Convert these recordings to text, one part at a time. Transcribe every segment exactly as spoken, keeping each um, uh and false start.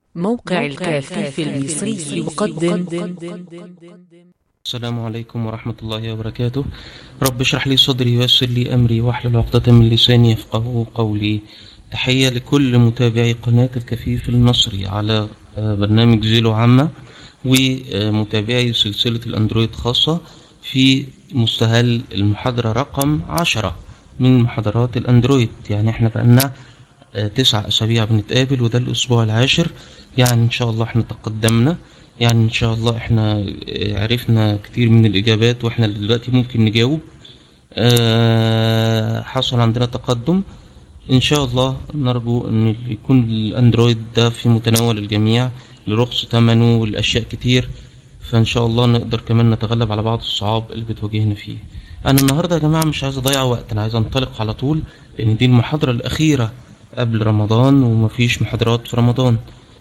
موقع الكافي المصري يقدم. السلام عليكم ورحمة الله وبركاته. رب اشرح لي صدري ويسر لي أمري واحلل عقدة من لساني يفقهوا قولي. تحية لكل متابعي قناة الكفيف المصري على برنامج زيلو عامة، ومتابعي سلسلة الأندرويد خاصة في مستهل المحاضرة رقم عشرة من محاضرات الأندرويد. يعني احنا بقالنا تسع أسابيع بنتقابل، وده الأسبوع العاشر. يعني إن شاء الله احنا تقدمنا، يعني إن شاء الله احنا عرفنا كتير من الإجابات، واحنا دلوقتي ممكن نجاوب. أه حصل عندنا تقدم إن شاء الله. نرجو أن يكون الأندرويد ده في متناول الجميع لرخص ثمنه والأشياء كتير، فإن شاء الله نقدر كمان نتغلب على بعض الصعاب اللي بتواجهنا فيه. أنا النهاردة يا جماعة مش عايز أضيع وقت، أنا عايز أنطلق على طول، لأن دي المحاضرة الأخيرة قبل رمضان ومفيش محاضرات في رمضان.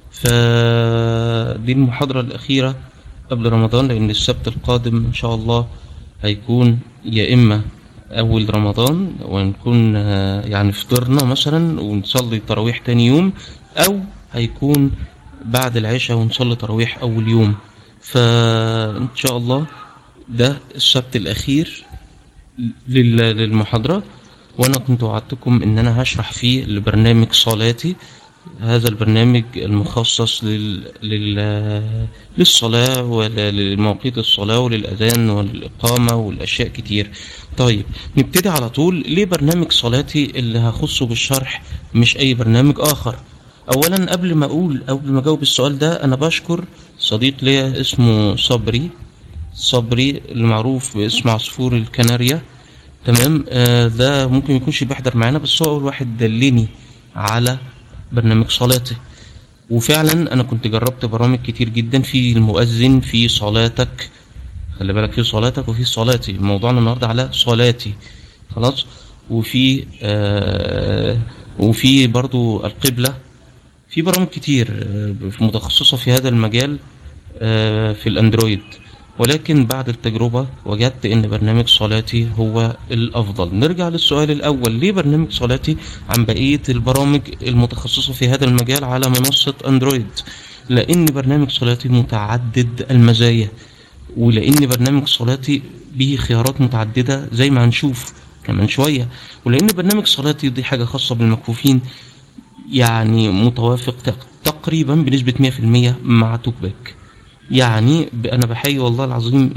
فدي المحاضرة الأخيرة قبل رمضان، لأن السبت القادم إن شاء الله هيكون يا إما أول رمضان ونكون يعني فطرنا مثلا ونصلي تراويح تاني يوم، أو هيكون بعد العشاء ونصلي تراويح أول يوم. فإن شاء الله ده السبت الأخير للمحاضرة، وأنا كنت وعدتكم إن أنا هشرح فيه البرنامج صلاتي، هذا البرنامج المخصص لل... لل... للصلاة وللمواقيت الصلاة وللأذان والإقامة والأشياء كتير. طيب نبتدي على طول. ليه برنامج صلاتي اللي هخصه بالشرح مش أي برنامج آخر؟ أولا قبل ما أقول قبل ما أجاوب السؤال ده، أنا بشكر صديق ليا اسمه صبري صبري المعروف باسم عصفور الكناريا. تمام. آه ده ممكن يكونش بيحضر معانا، بس هو أول واحد دلني على برنامج صلاتي. وفعلا انا كنت جربت برامج كتير جدا، في المؤذن، في صلاتك، خلي بالك، في صلاتك وفي صلاتي. موضوعنا النهارده على صلاتي، خلاص. وفي آه وفي برضو القبلة. في برامج كتير آه متخصصة في هذا المجال آه في الاندرويد، ولكن بعد التجربة وجدت ان برنامج صلاتي هو الافضل. نرجع للسؤال الاول، ليه برنامج صلاتي عن بقية البرامج المتخصصة في هذا المجال على منصة اندرويد؟ لان برنامج صلاتي متعدد المزايا، ولان برنامج صلاتي به خيارات متعددة زي ما هنشوف كمان شوية، ولان برنامج صلاتي دي حاجة خاصة بالمكفوفين، يعني متوافق تقريبا بنسبة مية في المية مع توك باك. يعني انا بحيي والله العظيم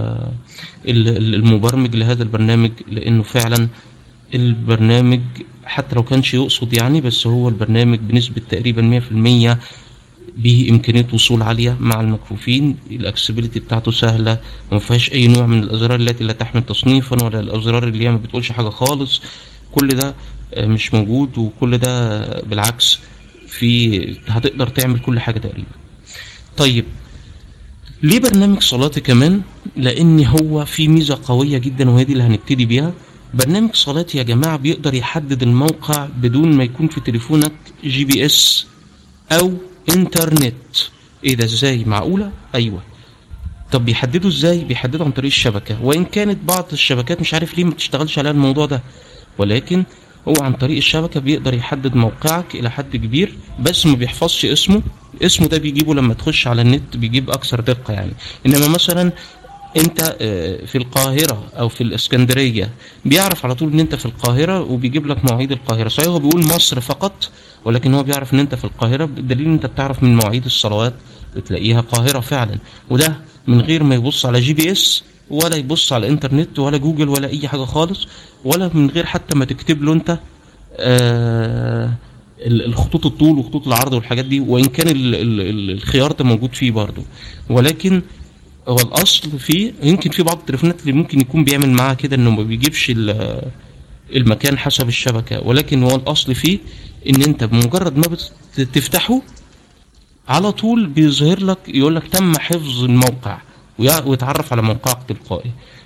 المبرمج لهذا البرنامج، لانه فعلا البرنامج حتى لو كانش يقصد يعني، بس هو البرنامج بنسبة تقريبا مية في المية به امكانية وصول عالية مع المكفوفين. الاكسبيليتي بتاعته سهلة، وما فيهاش اي نوع من الازرار التي لا تحمل تصنيفا، ولا الازرار اللي هي ما بتقولش حاجة خالص. كل ده مش موجود، وكل ده بالعكس في هتقدر تعمل كل حاجة تقريبا. طيب ليه برنامج صلاتي كمان؟ لان هو في ميزة قوية جدا، وهي دي اللي هنبتدي بيها. برنامج صلاتي يا جماعة بيقدر يحدد الموقع بدون ما يكون في تليفونك جي بي اس او انترنت. ايه ده؟ ازاي؟ معقولة؟ ايوه. طب بيحددوا ازاي؟ بيحددوا عن طريق الشبكة، وان كانت بعض الشبكات مش عارف ليه ما بتشتغلش عليها الموضوع ده، ولكن هو عن طريق الشبكة بيقدر يحدد موقعك إلى حد كبير، بس ما بيحفظش اسمه. اسمه ده بيجيبه لما تخش على النت، بيجيب أكثر دقة يعني. إنما مثلا أنت في القاهرة أو في الإسكندرية، بيعرف على طول إن أنت في القاهرة، وبيجيب لك مواعيد القاهرة. صحيح هو بيقول مصر فقط، ولكن هو بيعرف إن أنت في القاهرة، بدليل إن أنت بتعرف من مواعيد الصلوات بتلاقيها قاهرة فعلا، وده من غير ما يبص على جي بي اس، ولا يبص على الانترنت، ولا جوجل، ولا اي حاجة خالص، ولا من غير حتى ما تكتب له انت آه الخطوط الطول وخطوط العرض والحاجات دي، وان كان ال ال الخيار ده موجود فيه برضو، ولكن هو الاصل فيه. يمكن في بعض التليفونات اللي ممكن يكون بيعمل معاها كده انه ما بيجيبش المكان حسب الشبكة، ولكن هو الاصل فيه ان انت بمجرد ما بتفتحه على طول بيظهر لك، يقول لك تم حفظ الموقع، ويتعرف على موقعك تلقائي.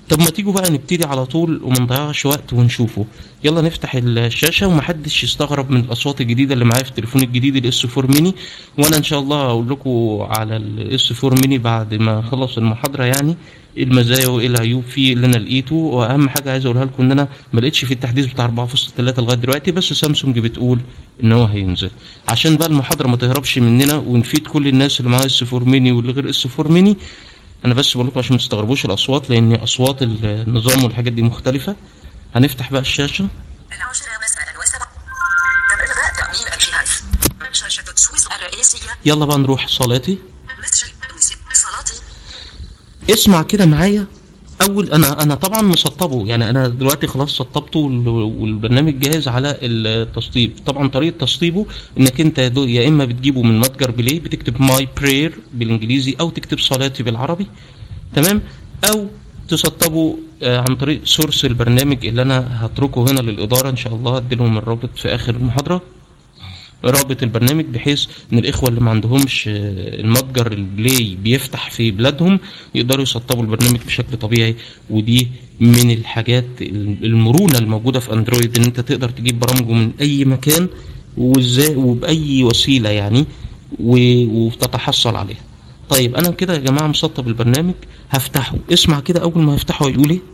طب ما تيجوا بقى نبتدي على طول وما نضيعش وقت ونشوفه. يلا نفتح الشاشه ومحدش يستغرب من الاصوات الجديده اللي معايا في التليفون الجديد الاس أربعة ميني. وانا ان شاء الله هقول لكم على الاس أربعة ميني بعد ما اخلص المحاضره، يعني ايه المزايا وايه العيوب فيه اللي انا لقيته. واهم حاجه عايز اقولها لكم ان انا ما لقيتش في التحديث بتاع أربعة فاصلة ثلاثة لغايه دلوقتي، بس سامسونج بتقول ان هو هينزل. عشان بقى المحاضره ما تهربش مننا ونفيد كل الناس اللي معاها اس أربعة ميني واللي غير اس أربعة ميني، انا بس بقول لكم عشان ما تستغربوش الاصوات، لان اصوات النظام والحاجات دي مختلفه. هنفتح بقى الشاشه. العاشرة مساء وسبع تم إلغاء تأمين الجهاز. شاشة التسويس الرئيسية. يلا بقى نروح صلاتي. صلاتي. اسمع كده معايا. اول انا انا طبعا مسطبه، يعني انا دلوقتي خلاص سطبته والبرنامج جاهز على التسطيب. طبعا طريقه تسطيبه انك انت يا اما بتجيبه من متجر بلاي بتكتب ماي براير بالانجليزي او تكتب صلاتي بالعربي، تمام، او تسطبه عن طريق سورس البرنامج اللي انا هتركه هنا للاداره ان شاء الله. اديلهم الرابط في اخر المحاضره، رابط البرنامج، بحيث ان الاخوه اللي ما عندهمش المتجر البلاي بيفتح في بلادهم يقدروا يسطبوا البرنامج بشكل طبيعي. ودي من الحاجات المرونه الموجوده في اندرويد، ان انت تقدر تجيب برامجه من اي مكان وازاي وباي وسيله يعني وتتحصل عليها. طيب انا كده يا جماعه مسطب البرنامج، هفتحه. اسمع كده اول ما هفتحه هيقول ايه.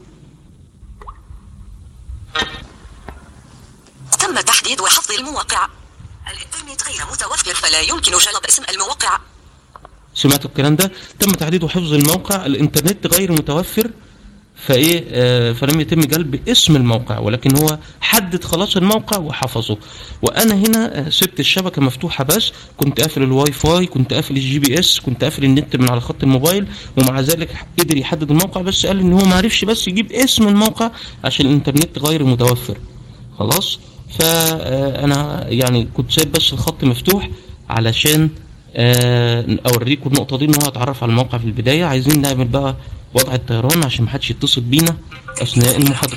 تم تحديد وحفظ الموقع. الانترنت غير متوفر فلا يمكن جلب اسم الموقع. سمعتوا الكلام ده؟ تم تحديد وحفظ الموقع، الانترنت غير متوفر فايه آه فلم يتم جلب اسم الموقع، ولكن هو حدد خلاص الموقع وحفظه. وانا هنا سبت الشبكه مفتوحه، بس كنت قافل الواي فاي، كنت قافل الجي بي اس، كنت قافل النت من على خط الموبايل، ومع ذلك قدر يحدد الموقع. بس قال ان هو ما عرفش بس يجيب اسم الموقع عشان الانترنت غير متوفر. خلاص، فانا يعني كنت سايب بس الخط مفتوح علشان اوريكم النقطه دي، ان هو اتعرف على الموقع في البدايه. عايزين نعمل بقى وضع الطيران عشان محدش يتصل بينا اثناء المحاضره.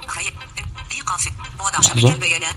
لحظه.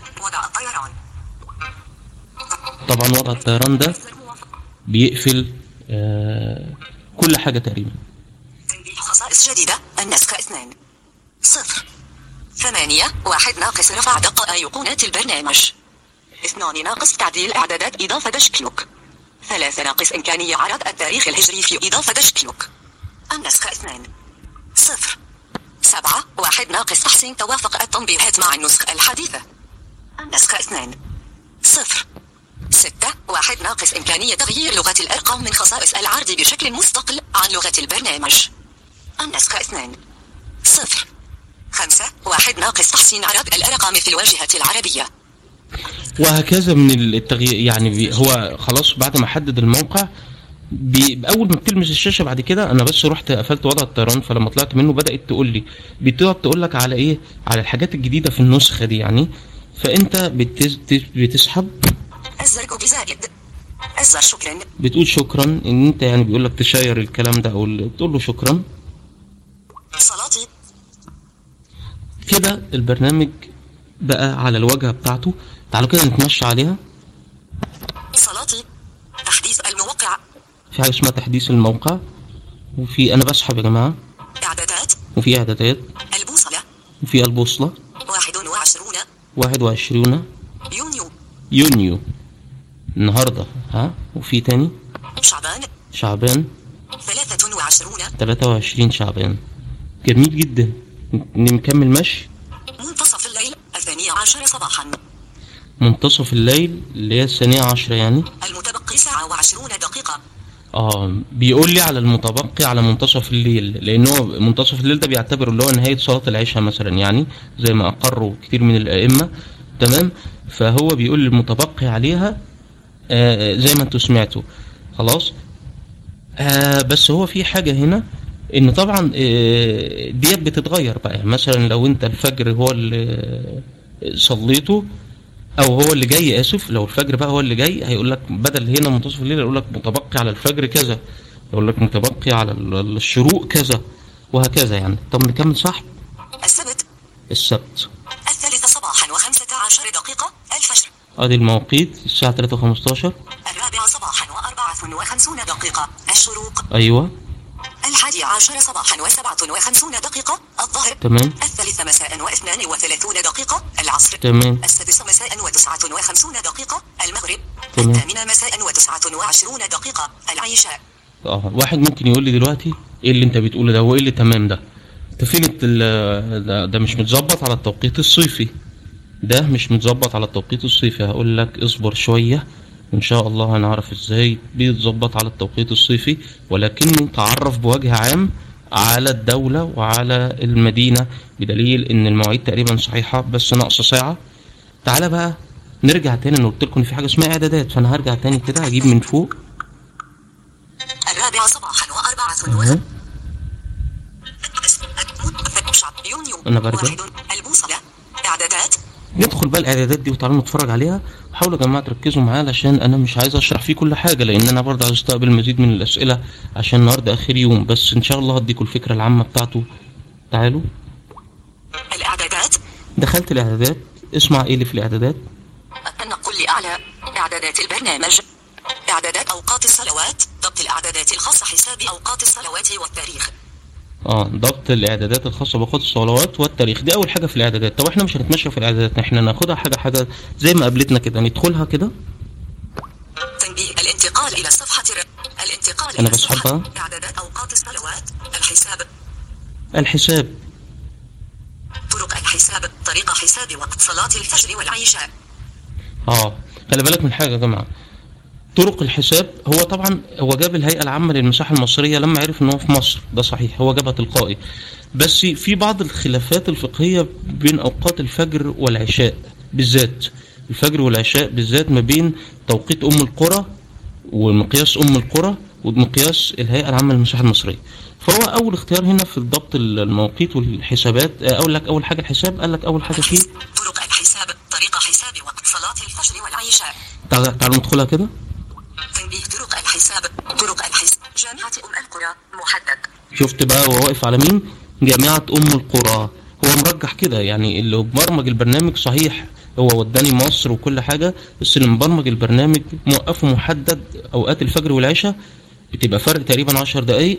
طبعا وضع الطيران ده بيقفل آه كل حاجه تقريبا. خصائص جديده. النسخ اثنان صفر ثمانية واحد ناقص رفع دقة أيقونات البرنامج. اثنان ناقص تعديل إعدادات إضافة دشكلوك. ثلاثة ناقص إمكانية عرض التاريخ الهجري في إضافة دشكلوك. النسخ اثنان صفر سبعة واحد ناقص تحسين توافق التنبيهات مع النسخة الحديثة. النسخ اثنان صفر ستة واحد ناقص إمكانية تغيير لغة الأرقام من خصائص العرض بشكل مستقل عن لغة البرنامج. النسخ اثنان صفر خمسة واحد ناقص تحسين عرض الأرقام في الواجهة العربية. وهكذا من التغيير، يعني هو خلاص بعد ما حدد الموقع اول ما بتلمس الشاشه بعد كده. انا بس رحت قفلت وضع الطيران، فلما طلعت منه بدات تقول لي بتقعد تقول لك على ايه، على الحاجات الجديده في النسخه دي يعني. فانت بتز... بتسحب الزر بزائد الزر شكرا، بتقول شكرا، ان انت يعني بيقول لك تشير الكلام ده او تقول له شكرا. صلاتي كده البرنامج بقى على الواجهه بتاعته. تعالوا كده نتمشى عليها. صلاتي تحديث الموقع. في حاجه اسمها تحديث الموقع، وفي انا بسحب يا جماعه اعدادات، وفي اعدادات، البوصله، وفي البوصله، واحد وعشرون واحد وعشرون يونيو يونيو النهارده، ها، وفي تاني شعبان شعبان ثلاثة وعشرون ثلاثة وعشرين شعبان. جميل جدا. نكمل مشي. منتصف الليل الثانية عشر صباحا. منتصف الليل اللي هي الثانية عشرة يعني. المتبقي ساعة وعشرون دقيقة. اه بيقول لي على المتبقي على منتصف الليل، لانه منتصف الليل ده بيعتبر اللي هو نهاية صلاة العشاء مثلا، يعني زي ما اقروا كتير من الائمة، تمام. فهو بيقول المتبقي عليها آه زي ما انتوا سمعتوا. خلاص. آه بس هو في حاجة هنا، ان طبعا آه ديت بتتغير بقى. يعني مثلا لو انت الفجر هو اللي صليته او هو اللي جاي، اسف، لو الفجر بقى هو اللي جاي هيقول لك بدل هنا منتصف الليل يقول لك متبقي على الفجر كذا، يقول لك متبقي على الشروق كذا، وهكذا يعني. طب نكمل. صح. السبت السبت الثالثة صباحا وخمسة عشر دقيقة الفجر. ادي المواقيت الساعة ثلاثة وخمستاشر. الرابعة صباحا وأربعة وخمسون دقيقة الشروق. ايوه. الحادي عشر صباحا وسبعة وخمسون دقيقة الظهر. تمام. الثالث مساء واثنان وثلاثون دقيقة العصر. تمام. السادس مساء وتسعة وخمسون دقيقة المغرب. تمام. الثامنة مساء وتسعة وعشرون دقيقة العشاء. اه واحد ممكن يقول لي دلوقتي ايه اللي انت بتقوله ده وايه اللي تمام ده؟ تفين ده, ده مش متظبط على التوقيت الصيفي، ده مش متظبط على التوقيت الصيفي. هقول لك اصبر شوية ان شاء الله هنعرف ازاي بيتظبط على التوقيت الصيفي، ولكنه تعرف بوجه عام على الدولة وعلى المدينة، بدليل ان المواعيد تقريبا صحيحة بس ناقصة ساعة. تعالى بقى نرجع تاني، انا قلت لكم ان في حاجة اسمها اعدادات، فانا هرجع تاني كده هجيب من فوق. الرابعة صباحا وأربعة أه. يونيو. أنا برجع. البوصلة إعدادات. ندخل بقى الاعدادات دي وتعالوا نتفرج عليها، وحاولوا يا جماعه تركزوا معايا علشان انا مش عايز اشرح فيه كل حاجه، لان انا برضه عايز استقبل مزيد من الاسئله عشان النهارده اخر يوم، بس ان شاء الله هديكم الفكره العامه بتاعته. تعالوا. الاعدادات. دخلت الاعدادات، اسمع ايه اللي في الاعدادات. التنقل لأعلى. إعدادات البرنامج. إعدادات أوقات الصلوات. ضبط الإعدادات الخاصة حساب أوقات الصلوات والتاريخ. اه ضبط الاعدادات الخاصه باوقات الصلوات والتاريخ، دي اول حاجه في الاعدادات. طب احنا مش هنتمشى في الاعدادات، احنا ناخدها حاجه حاجه زي ما قابلتنا كده، ندخلها كده. تنبيه الانتقال الى صفحه ر... الانتقال انا الى بسحبها. اعدادات اوقات الصلوات. الحساب. الحساب. طرق الحساب. طريقه حساب وقت صلاه الفجر والعشاء. اه خلي بالك من حاجه يا جماعه، طرق الحساب هو طبعا هو جاب الهيئة العامة للمساحة المصرية لما عرف ان هو في مصر، ده صحيح هو جابها تلقائي، بس في بعض الخلافات الفقهية بين اوقات الفجر والعشاء بالذات، الفجر والعشاء بالذات ما بين توقيت ام القرى ومقياس ام القرى ومقياس الهيئة العامة للمساحة المصرية. فهو اول اختيار هنا في ضبط المواقيت والحسابات، اقول لك اول حاجة الحساب، قال لك اول حاجة فيه طرق الحساب. طريقة حساب وقت صلاة الفجر والعشاء. تعالوا ندخلها كده. تنبيه طرق الحساب. طرق الحساب. جامعة أم القرى محدد. شفت بقى هو واقف على مين؟ جامعة أم القرى. هو مرجح كده، يعني اللي مبرمج البرنامج صحيح هو وداني مصر وكل حاجة، بس اللي مبرمج البرنامج موقفه محدد أوقات الفجر والعشاء، بتبقى فرق تقريبا عشر دقايق،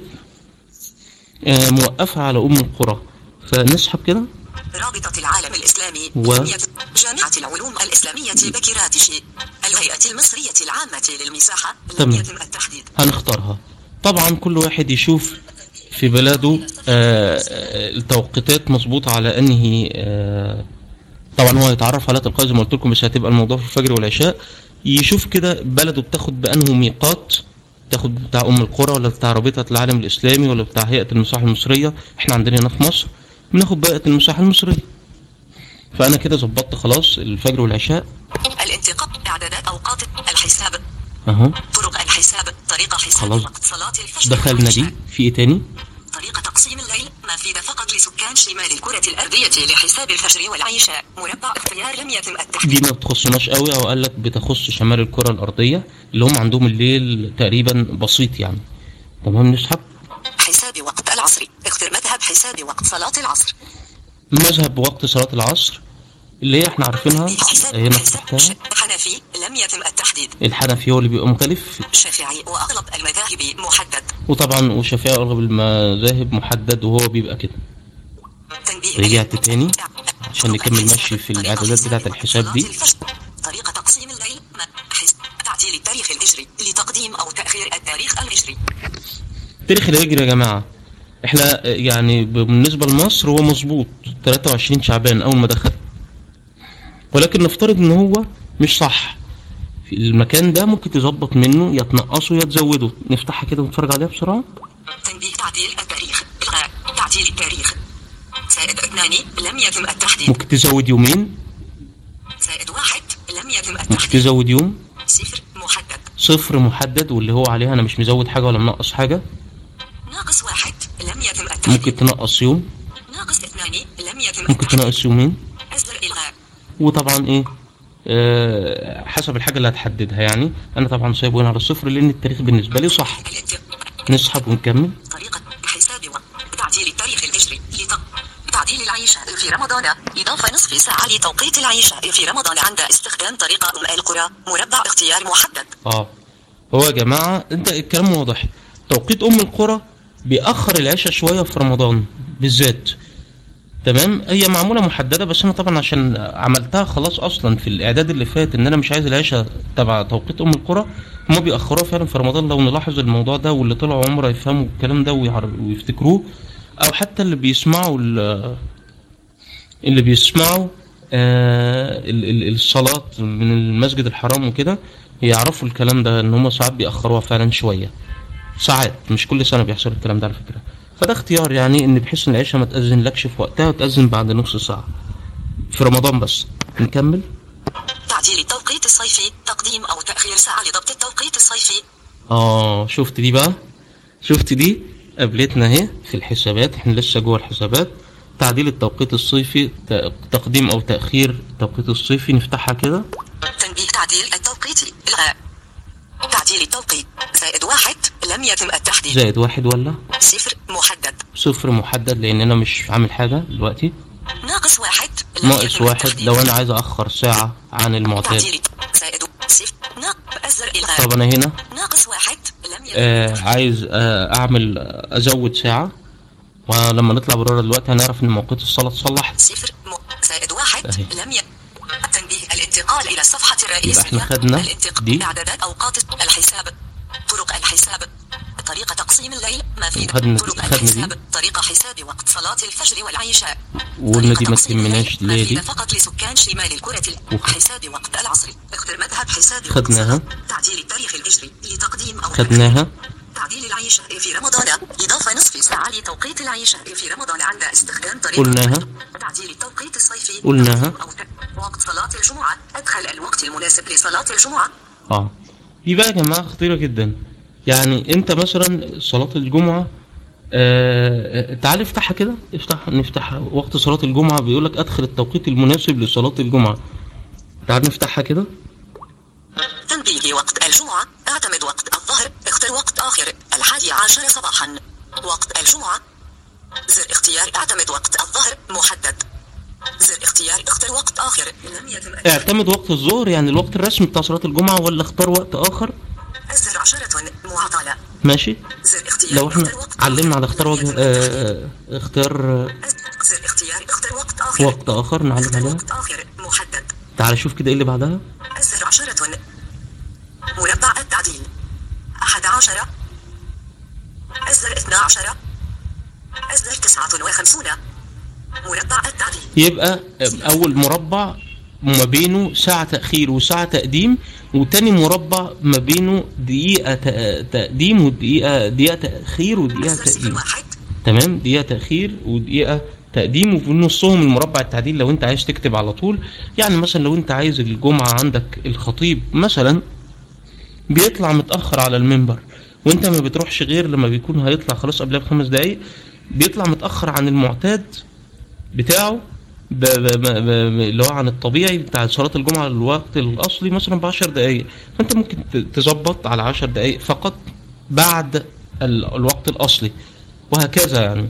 آه موقفها على أم القرى. فنسحب كده. رابطة العالم الإسلامي و... جامعة العلوم الإسلامية بكراتشي. الهيئة المصرية العامة للمساحة. تمام. لم يتم التحديد. هنختارها. طبعا كل واحد يشوف في بلده آه التوقيتات مظبوطة على انهي آه طبعا هو يتعرف على تلقائي زي ما قلت لكم، بس هتبقى الموضوع في الفجر والعشاء. يشوف كده بلده بتاخد بانه ميقات، تاخد بتاع ام القرى ولا بتاع رابطة العالم الاسلامي ولا بتاع هيئة المساحة المصرية. احنا عندنا هنا في مصر بناخد بقى المساحة المصرية. فانا كده ظبطت خلاص الفجر والعشاء. الانتقاء. اعدادات اوقات الحساب. اهو طرق الحساب. طريقة حساب خلاص. وقت صلاة الفجر. دخلنا دي. في ايه تاني؟ طريقة تقسيم الليل. مفيدة فقط لسكان شمال الكرة الأرضية لحساب الفجر والعشاء. مربع اختيار لم يتم التحديد. دي ما بتخصناش قوي، او قال لك بتخص شمال الكرة الأرضية اللي هم عندهم الليل تقريبا بسيط يعني. تمام. نسحب. حساب وقت العصر. اختر مذهب حساب وقت صلاة العصر. مذهب وقت صلاة العصر اللي هي احنا عارفينها هنا تحتها. حنفي لم يتم التحديد. الحنفي هو اللي بيبقى مختلف. شافعي واغلب المذاهب محدد. وطبعا والشافعي واغلب المذاهب محدد وهو بيبقى كده. رجعت تاني عشان نكمل مشي في الاعدادات بتاعت الحساب دي. طريقة تقسيم الليل. تعديل التاريخ الهجري لتقديم او تأخير التاريخ الهجري. التاريخ الهجري يا جماعة احنا يعني بالنسبة لمصر هو مظبوط ثلاثة وعشرين شعبان اول ما دخل، ولكن نفترض ان هو مش صح. في المكان ده ممكن تظبط منه يا تنقصه يا تزوده. نفتحها كده ونتفرج عليها بسرعة. تنبيه تعديل التاريخ. الغاء تعديل التاريخ. زائد اثنان لم يتم التحديد. ممكن تزود يومين. زائد واحد لم يتم التحديد. ممكن تزود يوم. صفر محدد. صفر محدد واللي هو عليها انا مش مزود حاجة ولا منقص حاجة. ناقص واحد لم يتم التحديد. ممكن تنقص يوم. ناقص اثنان لم يتم التحديد. ممكن تنقص يومين. أزر إلغاء. وطبعا ايه آه حسب الحاجة اللي هتحددها. يعني انا طبعا سايبه هنا على الصفر لان التاريخ بالنسبة لي صح. نسحب ونكمل. طريقة حساب وتعديل التاريخ الهجري لتق... تعديل العشاء في رمضان. إضافة نصف ساعة لتوقيت العشاء في رمضان عند استخدام طريقة أم القرى. مربع اختيار محدد. اه هو يا جماعة انت الكلام واضح. توقيت ام القرى بيأخر العشاء شويه في رمضان بالذات. تمام، هي معموله محدده، بس انا طبعا عشان عملتها خلاص اصلا في الاعداد اللي فات ان انا مش عايز العشاء تبع توقيت ام القرى، هما بيأخروها فعلا في رمضان. لو نلاحظ الموضوع ده واللي طلعوا عمره يفهموا الكلام ده ويفتكروه، او حتى اللي بيسمعوا اللي بيسمعوا آه الصلاة من المسجد الحرام وكده يعرفوا الكلام ده، ان هم ساعات بيأخروها فعلا شوية، ساعات مش كل سنة بيحصل الكلام ده على فكرة. فده اختيار يعني، ان بحيث ان العشاء ما تأذن لكش في وقتها وتأذن بعد نص ساعة في رمضان. بس نكمل. تعديل التوقيت الصيفي، تقديم او تأخير ساعة لضبط التوقيت الصيفي. اه شفت دي بقى، شفت دي قابلتنا اهي في الحسابات، احنا لسه جوه الحسابات. تعديل التوقيت الصيفي، تقديم او تأخير التوقيت الصيفي، نفتحها كده. تنبيه تعديل التوقيت، الغاء تعديل التوقيت، زائد واحد لم يتم التحديد، زائد واحد ولا صفر محدد، صفر محدد لان انا مش عامل حاجة دلوقتي. ناقص واحد لم ناقص يتم واحد التحديد. لو انا عايز اخر ساعة عن المعتاد. تعديل زائد صفر ناقص ازر الغاء. طب انا هنا ناقص واحد لم يتم آه عايز آه اعمل ازود ساعة، ولما نطلع برا دلوقتي هنعرف ان موقيت الصلاة اتصلح. صفر م... زائد واحد أهي. لم ي... تنبيه الانتقال الى الصفحة الرئيسية. يبقى احنا خدنا الانتق... دي اعدادات اوقات الحساب، طرق الحساب، طريقة تقسيم الليل، ما في خدنا طرق الحساب، طريقة حساب وقت صلاة الفجر والعشاء. وقلنا دي ما تهمناش ليه دي فقط لسكان شمال الكرة. حساب وقت العصر، اختر مذهب حساب خدناها. تعديل التاريخ الهجري لتقديم او خدناها. تعديل العشاء في رمضان، إضافة نصف ساعة لتوقيت العشاء في رمضان عند استخدام طريقة. قلناها. تعديل التوقيت الصيفي. قلناها. وقت صلاة الجمعة، أدخل الوقت المناسب لصلاة الجمعة. اه دي بقى يا جماعة خطيرة جدا. يعني انت مثلا صلاة الجمعة آه تعال افتحها كده، افتح نفتحها. وقت صلاة الجمعة بيقولك ادخل التوقيت المناسب لصلاة الجمعة. تعال نفتحها كده. تنبيه وقت الجمعة، اعتمد وقت الظهر، اختر وقت آخر الحادي عشر صباحا. وقت الجمعة، زر اختيار اعتمد وقت الظهر محدد، زر اختيار اختر وقت آخر لم يتم. اعتمد وقت الظهر يعني الوقت الرسمي بتاع صلاة الجمعة، ولا اختار وقت آخر؟ الزر عشرة معطلة. ماشي. زر اختيار لو احنا علمنا على اختار وجه اه اختار زر اختيار اختر وقت آخر وقت آخر نعلم عليها. وقت آخر محدد. تعال شوف كده ايه اللي بعدها. الزر عشرة مربع التعديل، أحد عشر، الزر اثنى عشر، الزر تسعة وخمسون، مربع التعديل. يبقى أول مربع ما بينه ساعة تأخير وساعة تقديم، وتاني مربع ما بينه دقيقة تقديم ودقيقة دقيقة تأخير ودقيقة تقديم. تمام، دقيقة تأخير ودقيقة تقديم، وفي نصهم المربع التعديل لو انت عايز تكتب على طول. يعني مثلا لو انت عايز الجمعة عندك الخطيب مثلا بيطلع متأخر على المنبر، وانت ما بتروحش غير لما بيكون هيطلع خلاص قبلها بخمس دقايق، بيطلع متأخر عن المعتاد بتاعه ب ب ب اللي هو عن الطبيعي بتاع صلاة الجمعة الوقت الأصلي مثلا بعشر دقايق، فانت ممكن تظبط على عشر دقايق فقط بعد الوقت الأصلي، وهكذا يعني.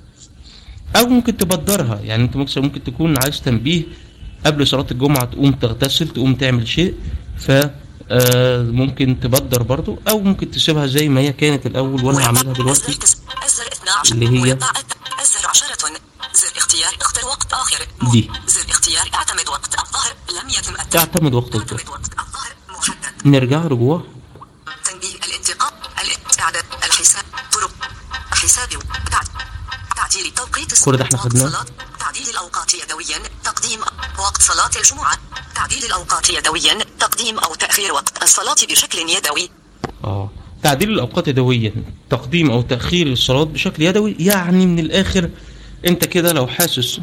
أو ممكن تبدرها، يعني انت ممكن تكون عايز تنبيه قبل صلاة الجمعة تقوم تغتسل تقوم تعمل شيء، ف آه ممكن تبدر برضو، او ممكن تسيبها زي ما هي كانت الاول وانا هعملها دلوقتي اللي هي الزر عشرة، زر اختيار اختر وقت اخر دي، زر اختيار اعتمد وقت الظهر لم يتم التحديد. اعتمد وقت الظهر محدد. نرجع رجوع. تنبيه الانتقال الاعداد الحساب طرق حساب تعديل التوقيت كل ده احنا خدناه. تعديل الاوقات يدويا، تقديم وقت صلاة الجمعة، تعديل الأوقات يدويا، تقديم أو تأخير وقت الصلاة بشكل يدوي. آه تعديل الأوقات يدويا، تقديم أو تأخير الصلاة بشكل يدوي. يعني من الآخر أنت كده لو حاسس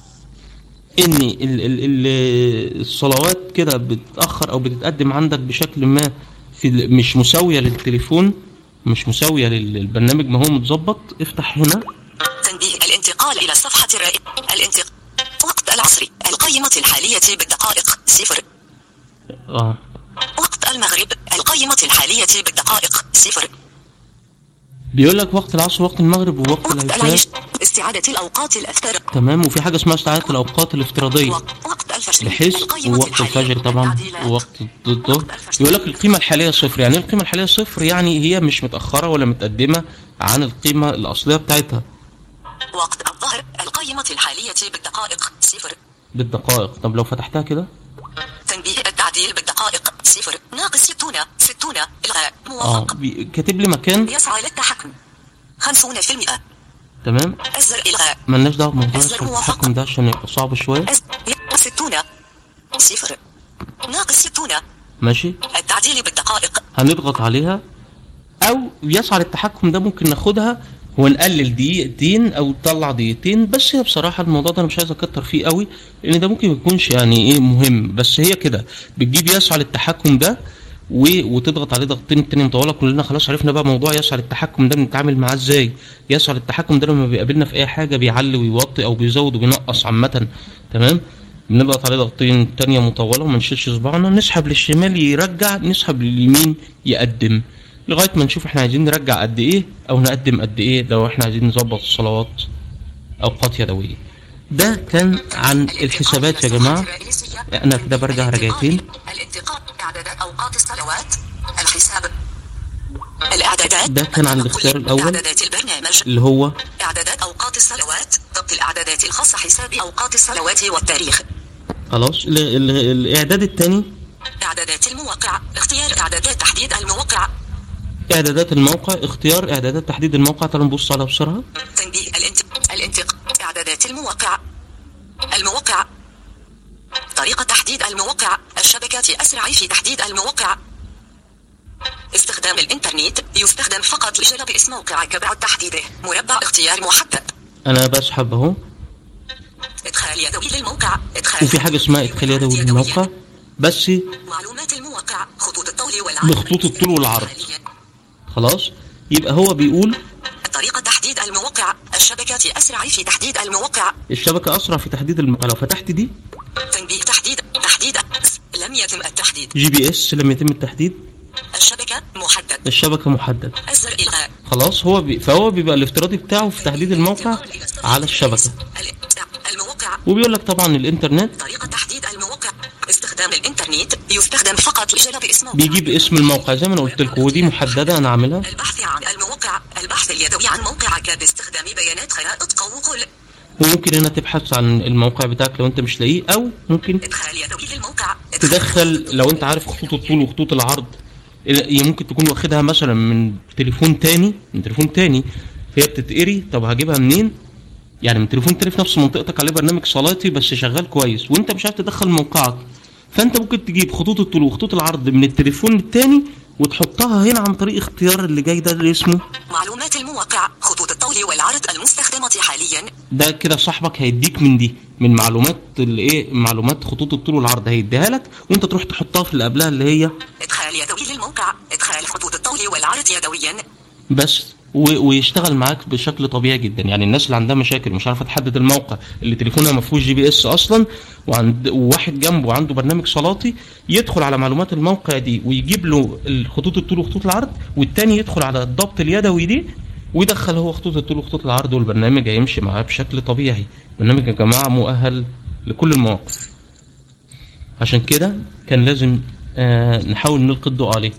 إن ال ال ال الصلوات كده بتتأخر أو بتتقدم عندك بشكل ما في مش مساوية للتليفون، مش مساوية للبرنامج ما هو متظبط، افتح هنا تنبيه الانتقال إلى الصفحة الرئيسية. الانتقال وقت العصر، القائمة الحالية بالدقائق صفر. آه. وقت المغرب، القائمة الحالية بالدقائق صفر. بيقول لك وقت العصر وقت المغرب ووقت العشاء. استعادة الأوقات الافتراضية. تمام، وفي حاجة اسمها استعادة الأوقات الافتراضية. وقت الفجر. بحيث ووقت الفجر طبعا ووقت الظهر. يقول لك القيمة الحالية صفر. يعني القيمة الحالية صفر يعني هي مش متأخرة ولا متقدمة، عن القيمة الأصلية بتاعتها. وقت الظهر القائمة الحالية بالدقائق صفر. بالدقائق. طب لو فتحتها كده، تنبيه التعديل بالدقائق صفر ناقص ستون ستون إلغاء اه موافق. بي- كاتب لي مكان يسعى للتحكم خمسون في المئة. تمام. أزر إلغاء. ملناش دعوة بموضوع أزر موافق. التحكم ده عشان يبقى صعب شوية. أز- ستون صفر ناقص ستون. ماشي، التعديل بالدقائق. هنضغط عليها، او يسعى للتحكم ده ممكن ناخدها ونقلل دقيقتين او نطلع دقيقتين. بس هي بصراحه الموضوع ده انا مش عايز اكتر فيه قوي، لان ده ممكن يكونش يعني ايه مهم. بس هي كده بتجيب يسعى للتحكم ده و... وتضغط عليه ضغطتين التاني مطوله. كلنا خلاص عرفنا بقى موضوع يسعى للتحكم ده بنتعامل معاه ازاي. يسعى للتحكم ده لما بيقابلنا في اي حاجه بيعلي ويوطي او بيزود وبينقص عامه. تمام، بنضغط عليه ضغطتين تانية مطولة وما نشيلش صباعنا، نسحب للشمال يرجع، نسحب لليمين يقدم، لغاية ما نشوف احنا عايزين نرجع قد ايه او نقدم قد ايه لو احنا عايزين نظبط الصلوات اوقات يدوية. ده كان عن الحسابات يا جماعة. انا كده برجع رجعتين. الانتقال اعدادات اوقات الصلوات الحساب الاعدادات. ده كان عن الاختيار الاول اعدادات البرنامج اللي هو اعدادات اوقات الصلوات، ضبط الاعدادات الخاصة حساب اوقات الصلوات والتاريخ. خلاص. ال- ال- الاعداد التاني اعدادات الموقع، اختيار اعدادات تحديد الموقع. اعدادات الموقع، اختيار اعدادات تحديد الموقع. تعالوا نبص عليها بسرعة. تنبيه الانتقال الانتقال اعدادات الموقع. الموقع طريقة تحديد الموقع، الشبكات أسرع في تحديد الموقع. استخدام الإنترنت يستخدم فقط لجلب اسم موقعك بعد تحديده. مربع اختيار محدد. انا بسحب اهو، إدخال يدوي للموقع. إدخال وفي حاجة اسمها ادخال يدوي للموقع. بس معلومات الموقع، خطوط الطول والعرض. بخطوط الطول والعرض. خلاص، يبقى هو بيقول طريقة تحديد الموقع، الشبكات أسرع في تحديد الموقع. الشبكة أسرع في تحديد الموقع. لو فتحت دي تنبيه تحديد تحديد لم يتم التحديد. جي بي اس لم يتم التحديد. الشبكة محدد. الشبكة محدد. أزر إلغاء. خلاص، هو بي... فهو بيبقى الافتراضي بتاعه في تحديد الموقع على الشبكة. الموقع. وبيقول لك طبعا الانترنت طريقة تحديد الموقع، استخدام الانترنت يستخدم فقط لجلب اسم موقع. بيجيب اسم الموقع زي ما انا قلت لكم، ودي محددة انا عاملها. البحث عن الموقع، البحث اليدوي عن موقعك باستخدام بيانات خرائط قوقل. وممكن هنا تبحث عن الموقع بتاعك لو انت مش لاقيه، او ممكن ادخال يدوي للموقع. تدخل لو انت عارف خطوط الطول وخطوط العرض. هي ممكن تكون واخدها مثلا من تليفون تاني، من تليفون تاني هي بتتقري. طب هجيبها منين؟ يعني من تليفون تاني في نفس منطقتك عليه برنامج صلاتي بس شغال كويس وانت مش عارف تدخل موقعك، فانت ممكن تجيب خطوط الطول وخطوط العرض من التليفون التاني وتحطها هنا عن طريق اختيار اللي جاي ده اللي اسمه معلومات الموقع، خطوط الطول والعرض المستخدمة حاليا. ده كده صاحبك هيديك من دي، من معلومات الايه، معلومات خطوط الطول والعرض هيديها لك، وانت تروح تحطها في اللي قبلها اللي هي ادخال يدوي للموقع، ادخال خطوط الطول والعرض يدويا بس، و- ويشتغل معاك بشكل طبيعي جدا. يعني الناس اللي عندها مشاكل مش عارفه تحدد الموقع، اللي تليفونها ما فيهوش جي بي اس اصلا، وعند وواحد جنبه عنده برنامج صلاتي، يدخل على معلومات الموقع دي ويجيب له الخطوط الطول وخطوط العرض، والتاني يدخل على الضبط اليدوي دي ويدخل هو خطوط الطول وخطوط العرض، والبرنامج هيمشي معاه بشكل طبيعي. البرنامج يا جماعه مؤهل لكل المواقف، عشان كده كان لازم آه نحاول نلقي الضوء عليه.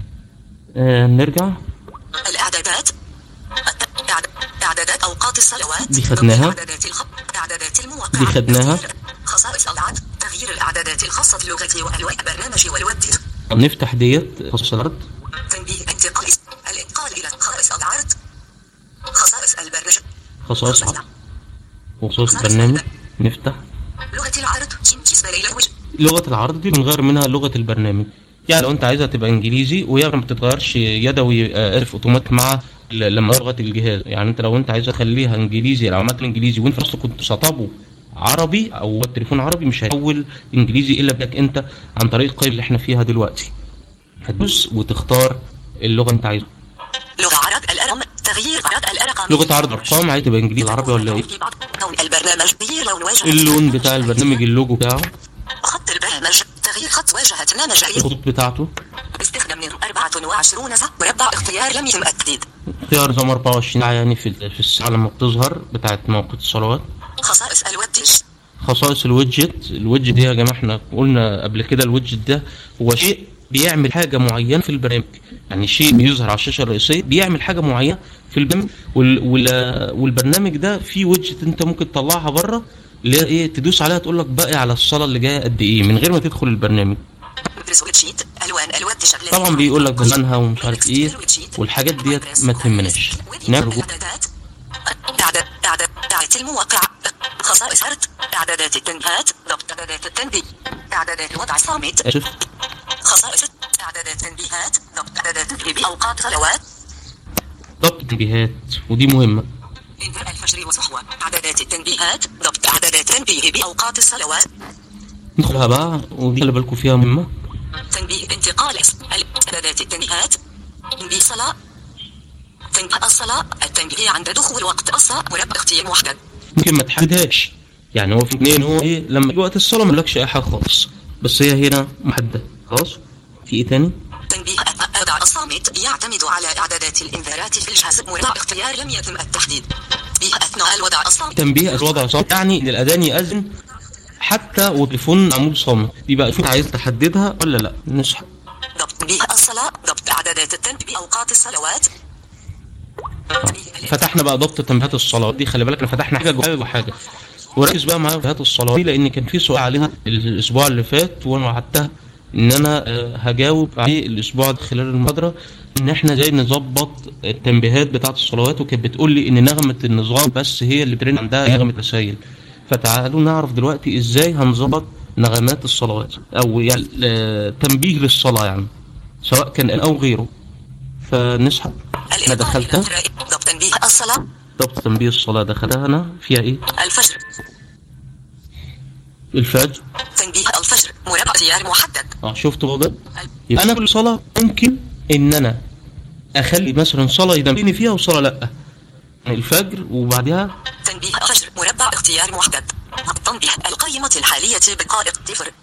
آه نرجع. الاعدادات، الت- إعد- اعدادات اوقات الصلوات دي خدناها. اعدادات الخط، اعدادات الموقع، دي خدناها. خصائص العرض، تغيير الاعدادات الخاصة باللغة والوان البرنامج والوتير. نفتح ديت خاص العرض. تنبيه انتقال الانتقال الى خصائص العرض، خصائص البرنامج، خصائص عرض وخصائص البرنامج. نفتح لغة العرض بالنسبة للوجه. لغة العرض دي بنغير منها لغة البرنامج. يعني لو انت عايزها تبقى انجليزي وهي ما بتتغيرش يدوي اعرف اوتوماتيك مع ل- لما لغة الجهاز. يعني انت لو انت عايزها تخليها انجليزي، لو عملت انجليزي وانت اصلا كنت سطبه عربي او التليفون عربي، مش هيحول انجليزي الا بدك انت عن طريق القائمة اللي احنا فيها دلوقتي. هتدوس وتختار اللغة اللي انت عايزها. لغة عرض الأرقام، تغيير عرض الأرقام. لغة عرض ارقام، عايز تبقى انجليزي عربي ولا ايه؟ لون البرنامج، تغيير لون واجهة. اللون بتاع البرنامج، اللوجو بتاعه، خط البرنامج، تغيير خط واجهة البرنامج. الخطوط بتاعته، استخدام من أربعة وعشرين ساعة، مربع اختيار لم يتم التحديد. اختيار زمن أربعة وعشرين ساعة يعني في في الساعة لما بتظهر بتاعت موقع الصلوات. خصائص الوتيج، خصائص الويدجت. الويدجت دي يا جماعة احنا قلنا قبل كده الويدجت ده هو شيء بيعمل حاجه معينه في البرنامج، يعني شيء بيظهر على الشاشه الرئيسيه بيعمل حاجه معينه في البرنامج، وال... وال... والبرنامج ده فيه ويدجت انت ممكن تطلعها بره اللي هي ايه، تدوس عليها تقول لك باقي على الصلاه اللي جايه قد ايه من غير ما تدخل البرنامج. طبعا بيقول لك زمانها ومش عارف ايه والحاجات ديت ما تهمناش. نرجو اعداد اعداد اعداد الموقع، خصائص هرت، اعدادات التنبيهات، ضبط اعدادات التنبيه، اعدادات الوضع الصامت، اسف خصائص اعدادات تنبيهات، ضبط اعدادات تنبيه باوقات صلوات، ضبط التنبيهات ودي مهمه. انهاء الفجر وصحوه، اعدادات التنبيهات، ضبط اعدادات تنبيه باوقات الصلوات. ندخلها بقى ودي اللي بالكم فيها مهمه. تنبيه انتقال اعدادات التنبيهات، تنبيه صلاه، تنبيه الصلاه، التنبيه عند دخول وقت الصلاه، مربع اختيار محدد. ممكن ما تحددهاش، يعني هو في اثنين، هو ايه لما يجي وقت الصلاه ما لكش اي حاجه خالص، بس هي هنا محدده خلاص. في ايه تاني؟ تنبيه الوضع الصامت يعتمد على اعدادات الانذارات في الجهاز، مربع اختيار لم يتم التحديد. تنبيه اثناء الوضع الصامت، تنبيه الوضع صامت يعني ان الاذان يأذن حتى وتليفون معمول صامت، دي بقى شوف عايز تحددها ولا لا. نصحى ضبط تنبيه الصلاه، ضبط اعدادات التنبيه اوقات الصلوات. فتحنا بقى ضبط تنبيهات الصلاه دي، خلي بالك احنا فتحنا حاجه جواها وحاجه، وركز بقى معايا في تنبيهات الصلاه دي لان كان في سؤال عليها الاسبوع اللي فات وانا وعدتها ان انا هجاوب عليه الاسبوع ده خلال المحاضره، ان احنا ازاي نظبط التنبيهات بتاعه الصلوات، وكانت بتقول لي ان نغمه النظام بس هي اللي بترن عندها نغمه رسائل. فتعالوا نعرف دلوقتي ازاي هنظبط نغمات الصلوات او يعني تنبيه للصلاه يعني سواء كان او غيره. فنسحب انا دخلتها ضبط تنبيه الصلاه، ضبط تنبيه الصلاه دخلتها انا فيها ايه؟ الفجر، الفجر، تنبيه الفجر، مربع اختيار محدد. اه شفتوا بقى؟ يبقى انا كل صلاه ممكن ان انا اخلي مثلا صلاه ينبهني فيها وصلاه لا، الفجر وبعدها تنبيه الفجر، مربع اختيار محدد. تنبيه القائمه الحاليه بدقائق صفر،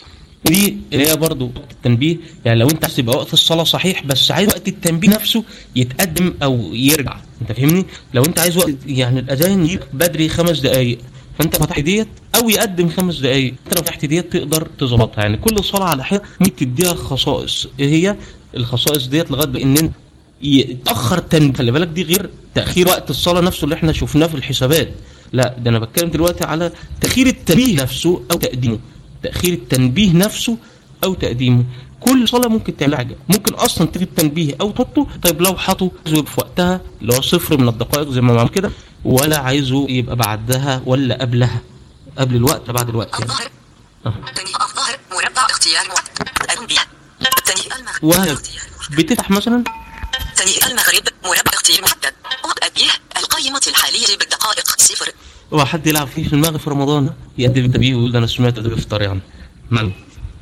دي اللي هي برضو التنبيه، يعني لو انت عايز تبقى وقت الصلاه صحيح بس عايز وقت التنبيه نفسه يتقدم او يرجع، انت فاهمني؟ لو انت عايز وقت يعني الاذان يجي بدري خمس دقائق فانت فتحت ديت او يقدم خمس دقائق، انت لو فتحت ديت تقدر تظبطها. يعني كل صلاه على حده ممكن تديها خصائص، ايه هي الخصائص ديت لغايه بان انت يتاخر التنبيه. خلي بالك دي غير تاخير وقت الصلاه نفسه اللي احنا شفناه في الحسابات، لا ده انا بتكلم دلوقتي على تاخير التنبيه نفسه او تقديمه، تأخير التنبيه نفسه أو تقديمه. كل صلاة ممكن تعمل حاجة، ممكن أصلا تجيب التنبيه أو تحطه. طيب لو حطه في وقتها اللي هو صفر من الدقائق زي ما عمل كده، ولا عايزه يبقى بعدها ولا قبلها، قبل الوقت بعد الوقت يعني. الظهر، تنبيه الظهر، مربع اختيار تنبيه تنبيه المغرب، وهكذا بتفتح مثلا تنبيه المغرب، مربع اختيار محدد. وأبيه القائمة الحالية بالدقائق صفر. هو حد يلعب فيه في المغرب في رمضان يقدم التنبيه ويقول انا سمعت ده بيفطر يعني مال.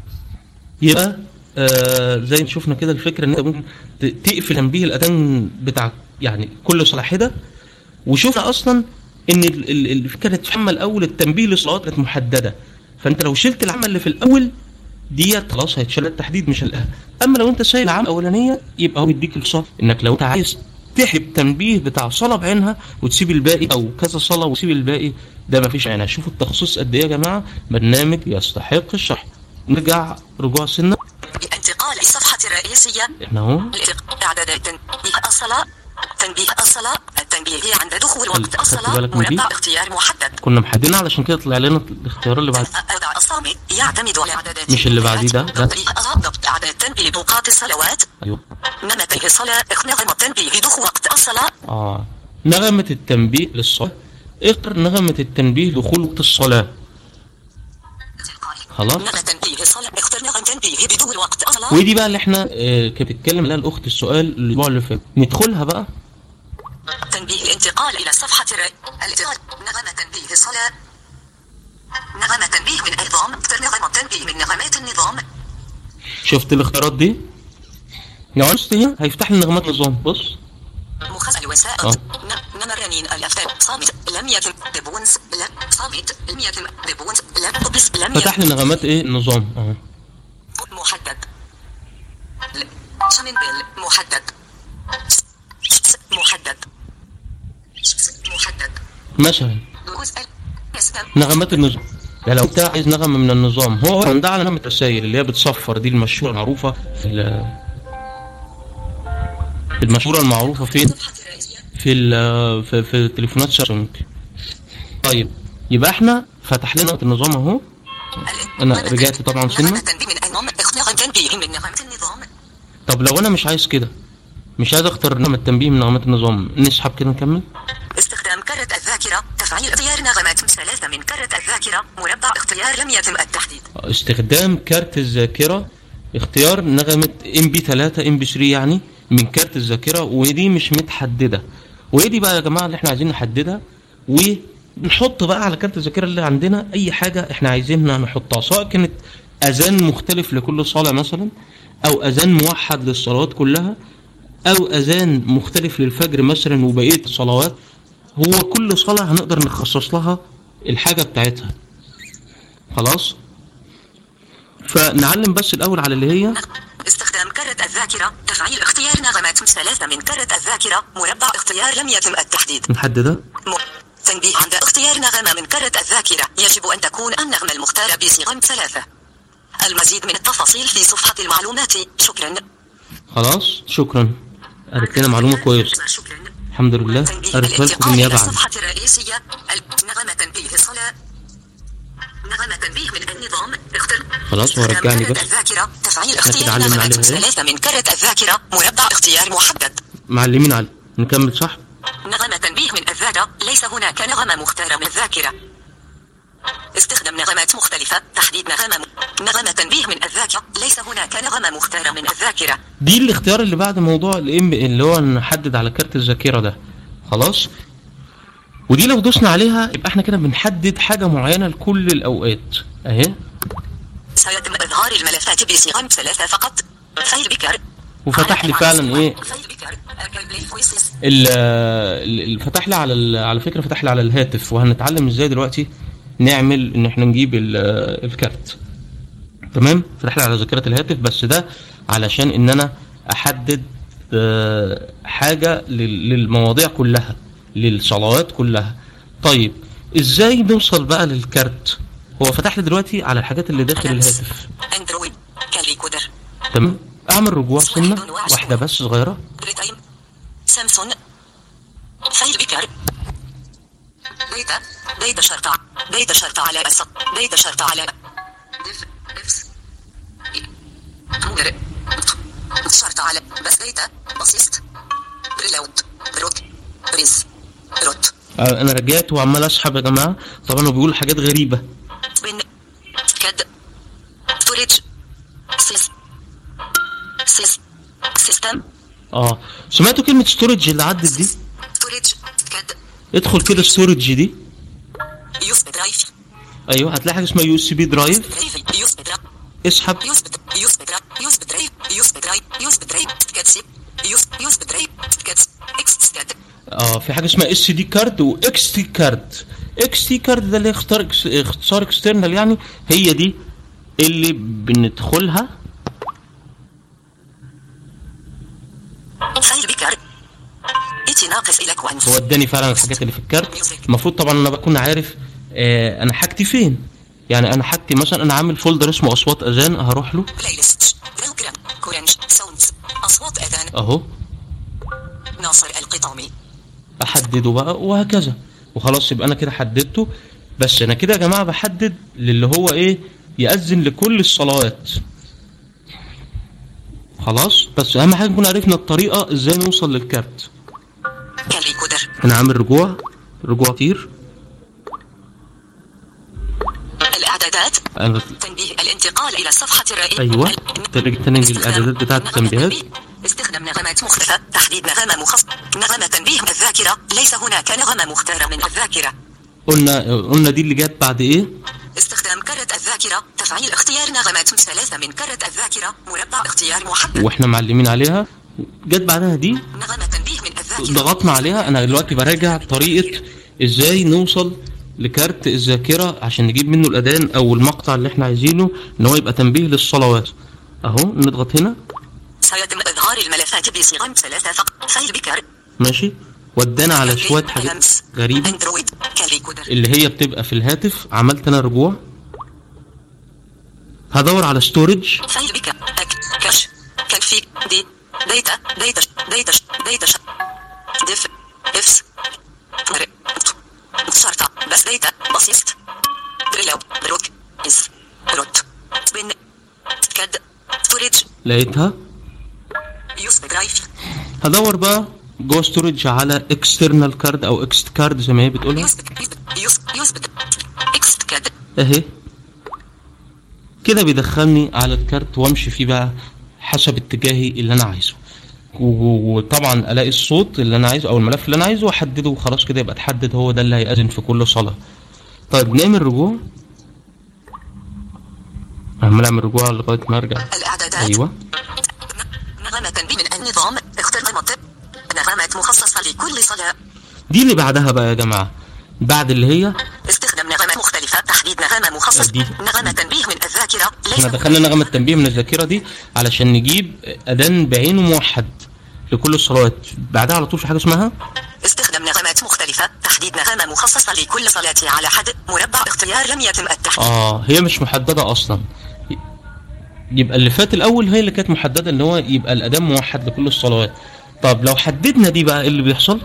يبقى آه زي ما شفنا كده الفكره ان انت ممكن تقفل تنبيه الاذان بتاع يعني كل صلاه حده، وشفنا اصلا ان الفكره تتحمل اول التنبيه للصلوات كانت محدده، فانت لو شلت العمل اللي في الاول ديت خلاص هيتشال التحديد مش هلاقيها. اما لو انت سايب العمل الاولانيه يبقى هو بيديك الصف انك لو انت عايز تحب تنبيه بتاع صلاه بعينها وتسيب الباقي او كذا صلاه وتسيب الباقي، ده مفيش معنى. شوفوا التخصص قد ايه يا جماعه، برنامج يستحق الشرح. نرجع رجوع سنه انتقال الصفحه الرئيسيه، احنا اهو اعدادات تنبيه الصلاه، تنبيه الصلاه، التنبيه عند دخول وقت الصلاه، مربع اختيار محدد. كنا محددين علشان كده طلع لنا الاختيار اللي بعد الوضع الصامت يعتمد على اعدادات مش اللي بعديه ده ضبط اعداد تنبيه بوقات الصلوات. ايوه نغمة الصلاه، نغمة التنبيه دخول وقت الصلاه. اه نغمة التنبيه للصلاه، اقر نغمة التنبيه دخول وقت الصلاه. خلاص نغمة تنبيه الصلاه، اختر نغمة تنبيه بدخول وقت الصلاه. ودي بقى اللي احنا اه كانت بتتكلم عليها الاخت السؤال الاسبوع اللي فات، ندخلها بقى. تنبيه الانتقال الى صفحه الانتقال، نغمة تنبيه الصلاه، نغمة تنبيه من النظام، اختر نغمة تنبيه من نغمات النظام. شفت الاختيارات دي؟ لو عرفت هنا هيفتح لي نغمات النظام. بص مخزن الوسائط، نمرنين الافتاء صامت لم يتم دبونس، لا صامت لم يتم دبونس، لا قبس لم يتم. فتح لي نغمات ايه النظام اهو. محدد، شمن بيل محدد، محدد محدد مثلا نغمات النظام ده لو انت عايز نغمه من النظام. هو ده على نغمه الرسائل اللي هي بتصفر دي، المشهوره المعروفه في المشهوره المعروفه فين في في, في تليفونات سامسونج. طيب يبقى احنا فتح لنا النظام اهو. انا رجعت طبعا سنه. طب لو انا مش عايز كده، مش عايز اختار نغمه التنبيه من نغمات النظام، نسحب كده نكمل. استخدام كارت الذاكرة، تفعيل اختيار نغمات ثلاثة من كارت الذاكرة، مربع اختيار لم يتم التحديد. استخدام كارت الذاكرة، اختيار نغمة ام بي ثلاثة ام بي ثلاثة يعني من كارت الذاكرة، ودي مش متحددة. ودي بقى يا جماعة اللي احنا عايزين نحددها، ونحط بقى على كارت الذاكرة اللي عندنا اي حاجة احنا عايزينها نحطها، سواء كانت اذان مختلف لكل صلاة مثلا، او اذان موحد للصلوات كلها، او اذان مختلف للفجر مثلا وبقية الصلوات. هو كل صلاة هنقدر نخصص لها الحاجة بتاعتها. خلاص، فنعلم بس الاول على اللي هي استخدام كارت الذاكرة، تفعيل اختيار نغمات ثلاثة من كارت الذاكرة، مربع اختيار لم يتم التحديد. نحددها. م... تنبيه عند اختيار نغمة من كارت الذاكرة، يجب ان تكون النغمة المختارة بصيغة ثلاثة. المزيد من التفاصيل في صفحة المعلومات. شكرا. خلاص شكرا، قالت لنا معلومة كويسة. شكرا. الحمد لله، قالت لكم بالنيابة عنها. الصفحة الرئيسية، نغمة تنبيه الصلاة، نغمة تنبيه من النظام. اختر. خلاص هو رجعني بس. الذاكرة، تفعيل اختيار نغمة ثلاثة من كارت الذاكرة، مربع اختيار محدد. معلمين عليه، نكمل صح؟ نغمة تنبيه من الذاكرة، ليس هناك نغمة مختارة من الذاكرة. استخدام نغمات مختلفة، تحديد نغمة نغمة تنبيه من الذاكرة، ليس هناك نغمة مختارة من الذاكرة. دي الاختيار اللي بعد موضوع الام اللي هو نحدد على كارت الذاكرة ده. خلاص، ودي لو دوسنا عليها يبقى احنا كده بنحدد حاجة معينة لكل الأوقات اهي. سيتم إظهار الملفات بصيغة ثلاثة فقط. فايل بيكر، وفتح لي فعلا ايه ال فتح لي على على فكرة فتح لي على الهاتف، وهنتعلم ازاي دلوقتي نعمل ان احنا نجيب الكارت. تمام، فتح لي على ذاكرة الهاتف، بس ده علشان ان انا احدد حاجة للمواضيع كلها، للصلوات كلها. طيب ازاي نوصل بقى للكارت؟ هو فتح لي دلوقتي على الحاجات اللي داخل الهاتف. اندرويد، كاليكودر. تمام، اعمل رجوع سنة واحدة بس صغيرة. سامسونج، فايل بيكر، ديتا ديتا شرطة ديتا شرطة على أس ديتا شرطة على ديف إفس مدر شرطة على بس ديتا بسيط ريلود روت ريز روت. انا رجعت وعمال اسحب يا جماعه، طبعا هو بيقول حاجات غريبه. سبين كاد ستوريج سيس سيس سيستم. اه سمعتوا كلمه ستوريج اللي عدت دي؟ ستوريج كاد. ادخل كده ستوريج دي. يو اس بي درايف. ايوه هتلاقي حاجه اسمها يو اس بي درايف. يو اس بي درايف. اسحب. يو اس بي يو اس بي درايف يو اس بي درايف يو اس بي درايف يو اس بي درايف كاتسي يو اس بي درايف كاتس اكس كاد. اه في حاجه اسمها اس دي كارد واكس تي كارد. اكس تي كارد ده اللي اختار اختصار اكسترنال يعني، هي دي اللي بندخلها. فايل بكارد اتي ناقص الى كوانس. هو اداني فعلا الحاجات اللي في الكارت. المفروض طبعا انا بكون عارف آه انا حاجتي فين. يعني انا حاجتي مثلا انا عامل فولدر اسمه اصوات اذان، هروح له بلاي ليست بروجرام كورنج ساوندز اصوات اذان اهو، ناصر القطامي، احدده بقى وهكذا وخلاص. يبقى انا كده حددته. بس انا كده يا جماعه بحدد للي هو ايه يأذن لكل الصلوات. خلاص، بس اهم حاجه نكون عرفنا الطريقه ازاي نوصل للكارت. كاليكودر. انا عامل رجوع رجوع طير. الاعدادات. أنا... تنبيه الانتقال الى الصفحه الرئيسيه. ايوه تنبيه الاعدادات بتاعه التنبيهات. استخدام نغمات مختلفه، تحديد نغمه مخصصه، نغمه تنبيه من الذاكره، ليس هناك نغمه مختاره من الذاكره. قلنا قلنا دي اللي جت بعد ايه؟ استخدام كارت الذاكره، تفعيل اختيار نغمات ثلاثه من كارت الذاكره، مربع اختيار محدد. واحنا معلمين عليها. جت بعدها دي نغمه تنبيه من الذاكره، ضغطنا عليها. انا دلوقتي براجع طريقه ازاي نوصل لكارت الذاكره عشان نجيب منه الاذان او المقطع اللي احنا عايزينه ان هو يبقى تنبيه للصلوات. اهو نضغط هنا. سيتم اظهار الملفات بصيغه ثلاثه فقط. فايل بكار. ماشي، ودانا على شويه حاجات غريبه اندرويد كاليكودر اللي هي بتبقى في الهاتف. عملت انا رجوع هدور على ستورج. فايل بك كاش كان في دي ديتا ديتا ديتا ديتا ديف افس شرطة بس ديتا بسيط بريلو بروك اس روت بن كد ستورج. لقيتها. يوز درايف. هدور بقى جوه ستورج على اكسترنال كارد او اكست كارد زي ما هي بتقولها. يوز يوز يوز اكست كارد اهي كده بيدخلني على الكارت وامشي فيه بقى حسب اتجاهي اللي انا عايزه، وطبعا الاقي الصوت اللي انا عايزه او الملف اللي انا عايزه واحدده وخلاص كده يبقى اتحدد هو ده اللي هيأذن في كل صلاة. طيب نعمل رجوع. هعمل اعمل رجوع لغايه ما ارجع. الاعدادات. ايوه. نغمة تنبيه من النظام. اختر نغمة نغمات مخصصة لكل صلاة. دي اللي بعدها بقى يا جماعه، بعد اللي هي استخدام نغمات مختلفة. تحديد نغمة مخصصة. نغمة تنبيه من الذاكرة. احنا دخلنا نغمة تنبيه من الذاكرة دي علشان نجيب أذان بعينه موحد لكل الصلوات. بعدها على طول في حاجة اسمها استخدام نغمات مختلفة. تحديد نغمة مخصصة لكل صلاة على حد مربع اختيار لم يتم التحديد. اه هي مش محددة أصلا. يبقى اللي فات الأول هي اللي كانت محددة ان هو يبقى الأذان موحد لكل الصلوات. طب لو حددنا دي بقى ايه اللي بيحصل؟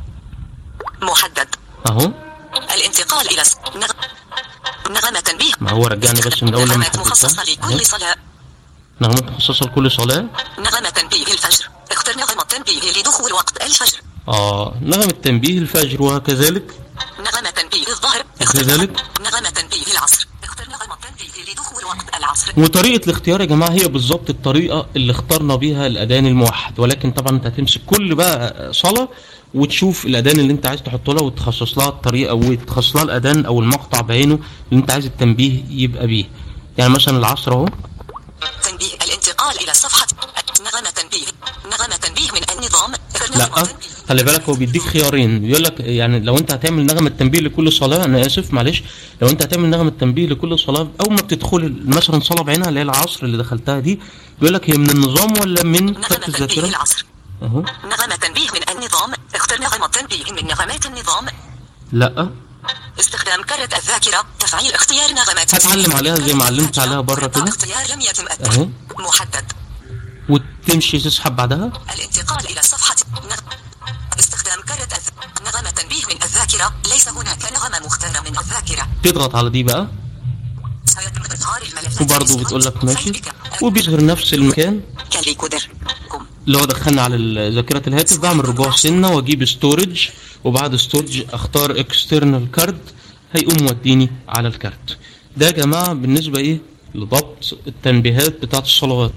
محدد اهو الانتقال إلى نغ... نغمة تنبيه. ما هو رجعني بس من أول لما نغمات مخصصة لكل صلاة. نغمة مخصصة لكل صلاة. نغمة تنبيه الفجر. اختر نغمة تنبيه لدخول وقت الفجر. اه نغمة تنبيه الفجر وكذلك نغمة تنبيه الظهر. كذلك نغمة تنبيه العصر. اختر نغمة تنبيه لدخول وقت العصر. وطريقة الاختيار يا جماعة هي بالظبط الطريقة اللي اخترنا بيها الأذان الموحد، ولكن طبعا انت هتمسك كل بقى صلاة وتشوف الأذان اللي انت عايز تحط لها وتخصص لها الطريقة وتخصص لها الأذان أو المقطع بعينه اللي انت عايز التنبيه يبقى بيه. يعني مثلا العصر اهو تنبيه الانتقال إلى صفحة نغمة تنبيه. نغمة تنبيه من النظام. لا خلي بالك هو بيديك خيارين، بيقول لك يعني لو انت هتعمل نغمة تنبيه لكل صلاة، انا اسف معلش، لو انت هتعمل نغمة تنبيه لكل صلاة اول ما بتدخل مثلا صلاة بعينها اللي هي العصر اللي دخلتها دي، بيقول لك هي من النظام ولا من كارت الذاكرة؟ العصر. اهو نغمة تنبيه من النظام. اختر نغمة تنبيه من نغمات النظام. لا استخدام كارت الذاكرة. تفعيل اختيار نغمات. هتعلم عليها زي ما علمت عليها بره كده. اختيار لم يتم التحديد. محدد. وتمشي تسحب بعدها. الانتقال إلى صفحة نغ... استخدام كارت الذ... نغمة تنبيه من الذاكرة. ليس هناك نغمة مختارة من الذاكرة. تضغط على دي بقى سيتم إظهار الملفات. وبرضه بتقول لك ماشي وبيظهر نفس المكان كاليكودر اللي هو دخلنا على ذاكرة الهاتف. بعمل رجوع سنة واجيب ستورج، وبعد ستورج اختار اكسترنال كارد هيقوم موديني على الكارت ده. يا جماعة بالنسبة ايه لضبط التنبيهات بتاعت الصلوات.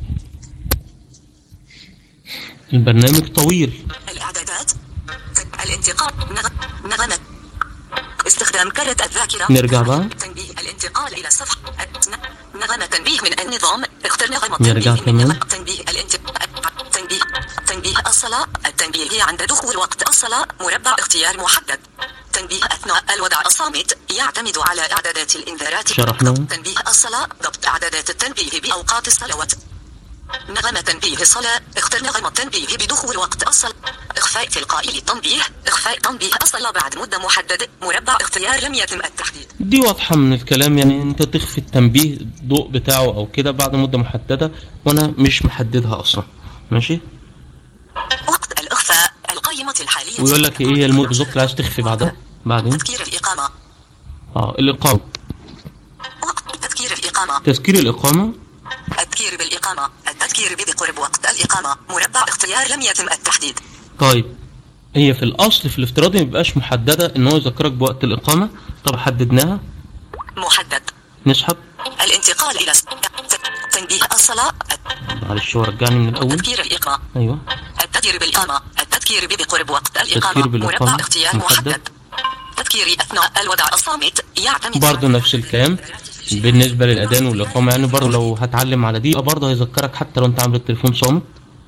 البرنامج طويل. الاعدادات. الانتقال نغ... نغمة استخدام كارت الذاكرة. نرجع بقى. تنبيه الانتقال إلى صفحة نغمة تنبيه من النظام. اختر نغمة نرجع كمان. تنبيه الانتقال. تنبيه تنبيه الصلاة. التنبيه عند دخول وقت الصلاة. مربع اختيار محدد. تنبيه أثناء الوضع الصامت يعتمد على إعدادات الإنذارات. شرحنا. تنبيه الصلاة. ضبط إعدادات التنبيه بأوقات الصلوات. نغمة تنبيه الصلاة. اختر نغمة تنبيه بدخول وقت الصلاة. إخفاء تلقائي للتنبيه. إخفاء تنبيه الصلاة بعد مدة محددة. مربع اختيار لم يتم التحديد. دي واضحة من الكلام، يعني انت تخفي التنبيه الضوء بتاعه او كده بعد مدة محددة وانا مش محددها اصلا. ماشي. وقت الإخفاء. القائمة الحالية. ويقول لك ايه هي المدة بالظبط اللي عايز تخفي بعدها. بعدين تذكير الإقامة. اه الإقامة. وقت تذكير الإقامة. تذكير الإقامة. التذكير بالإقامة. التذكير بقرب وقت الإقامة. مربع اختيار لم يتم التحديد. طيب هي في الأصل في الافتراضي مبقاش محددة إن هو يذكرك بوقت الإقامة. طب حددناها. محدد. نسحب. الانتقال إلى تنبيه الصلاة. معلش هو رجعني من الأول. تذكير الإقامة. أيوه. التذكير بالإقامة. التذكير بقرب وقت الإقامة. تذكير بالإقامة. مربع اختيار محدد. محدد. تذكير أثناء الوضع الصامت يعتمد برضه نفس الكلام بالنسبة للأذان والإقامة. يعني برضه لو هتعلم على دي برضه هيذكرك حتى لو أنت عامل التليفون صامت.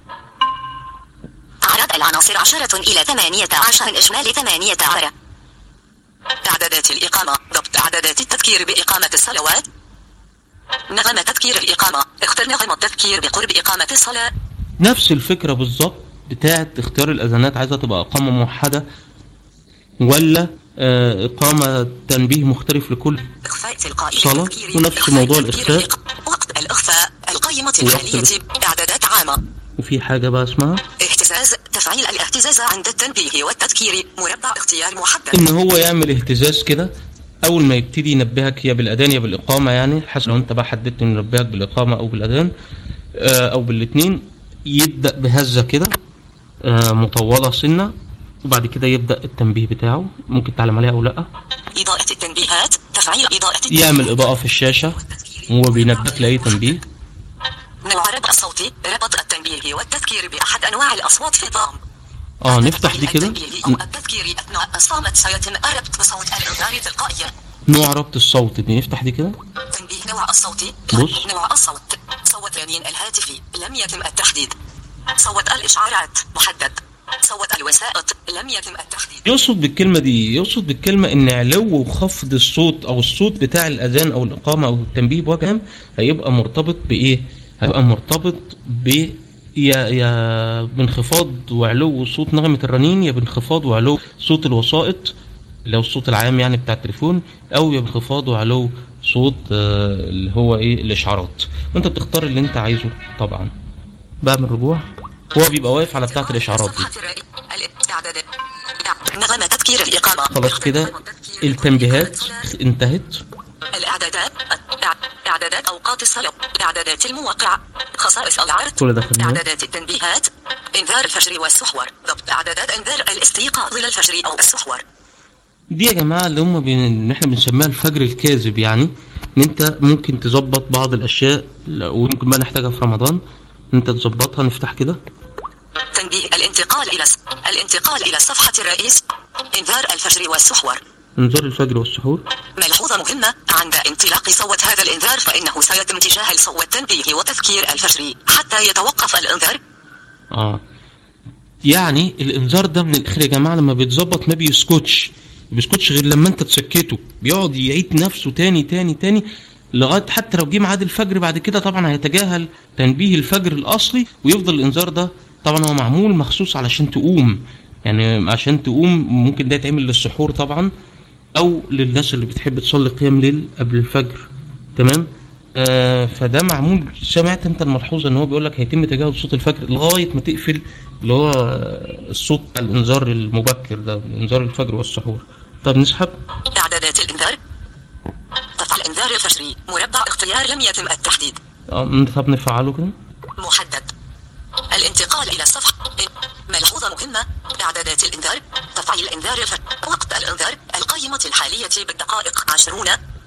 أعراض العناصر عشرة إلى ثمانية عشر. إجمالي ثمانية عشر. إعدادات الإقامة. ضبط إعدادات التذكير بإقامة الصلوات. نغمة تذكير الإقامة. اختر نغمة تذكير بقرب إقامة الصلاة. نفس الفكرة بالظبط بتاعت اختيار الأذانات، عايزة تبقى إقامة موحدة ولا آه إقامة تنبيه مختلف لكل إخفاء تلقائي صلاة، التذكير. ونفس إخفاء موضوع التذكير. الإخفاء. وقت الإخفاء القائمة وقت الحالية إعدادات عامة. وفي حاجة بقى اسمها اهتزاز تفعيل الاهتزاز عند التنبيه والتذكير. مربع اختيار محدد. إن هو يعمل اهتزاز كده أول ما يبتدي ينبهك يا بالأذان يا بالإقامة، يعني حسب لو أنت بقى حددت إنه ينبهك بالإقامة أو بالأذان آه أو بالاتنين. يبدأ بهزة كده آه مطولة سنة، وبعد كده يبدأ التنبيه بتاعه. ممكن تعلم عليها أو لأ. إضاءة التنبيهات تفعيل إضاءة التنبيهات. يعمل إضاءة في الشاشة وهو بينبهك لأي تنبيه. نوع ربط الصوتي ربط التنبيه والتذكير بأحد أنواع الأصوات في الضم. اه نفتح دي كده. التنبيه أو التذكير أثناء الصامت سيتم الربط بصوت الإنذار تلقائيا. نوع ربط الصوت دي نفتح دي كده. تنبيه نوع الصوتي. بص. نوع الصوت صوت رنين الهاتف لم يتم التحديد. صوت الإشعارات محدد. صوت الوسائط لم يتم التحديد. يقصد بالكلمة دي يقصد بالكلمة إن علو وخفض الصوت أو الصوت بتاع الأذان أو الإقامة أو التنبيه بوجه عام هيبقى مرتبط بإيه؟ هيبقى مرتبط ب يا يا بانخفاض وعلو صوت نغمة الرنين، يا بانخفاض وعلو صوت الوسائط اللي هو الصوت العام يعني بتاع التليفون، أو يا بانخفاض وعلو صوت آه اللي هو إيه الإشعارات. وأنت بتختار اللي أنت عايزه طبعا. بعمل رجوع هو بيبقى واقف على بتاعة الإشعارات دي. نغمة تذكير الإقامة. خلاص كده التنبيهات انتهت. الإعدادات إعدادات أوقات الصلاة. إعدادات الموقع. خصائص العرض. كل ده خدناه. إعدادات التنبيهات. إنذار الفجر والسحور. ضبط إعدادات إنذار الاستيقاظ للفجر أو السحور. دي يا جماعة اللي هم بين... احنا بنسميها الفجر الكاذب، يعني ان انت ممكن تظبط بعض الاشياء ويمكن بقى نحتاجها في رمضان ان انت تظبطها. نفتح كده تنبيه الانتقال الى س... الانتقال الى صفحة الرئيس. انذار الفجر والسحور. انذار الفجر والسحور. ملحوظة مهمة: عند انطلاق صوت هذا الانذار فإنه سيتم تجاهل صوت التنبيه وتذكير الفجر حتى يتوقف الانذار. اه يعني الانذار ده من الاخر يا جماعة لما بيتظبط ما بيسكتش ما بيسكتش غير لما انت تسكته، بيقعد يعيد نفسه تاني تاني تاني لغاية حتى لو جه ميعاد الفجر بعد كده طبعا هيتجاهل تنبيه الفجر الأصلي ويفضل الإنذار ده. طبعا هو معمول مخصوص علشان تقوم، يعني عشان تقوم. ممكن ده يتعمل للسحور طبعا أو للناس اللي بتحب تصلي قيام ليل قبل الفجر. تمام. آه فده معمول. سمعت انت الملحوظة ان هو بيقولك هيتم تجاهل صوت الفجر لغاية ما تقفل اللي هو الصوت الإنذار المبكر ده، إنذار الفجر والسحور. طب نسحب إعدادات الإنذار. تفعيل إنذار الفجر. مربع اختيار لم يتم التحديد. اه طب نفعله كده. محدد. الانتقال إلى الصفحة. ملحوظة مهمة: إعدادات الإنذار. تفعيل إنذار الفجر. وقت الإنذار القائمة الحالية بالدقائق عشرون.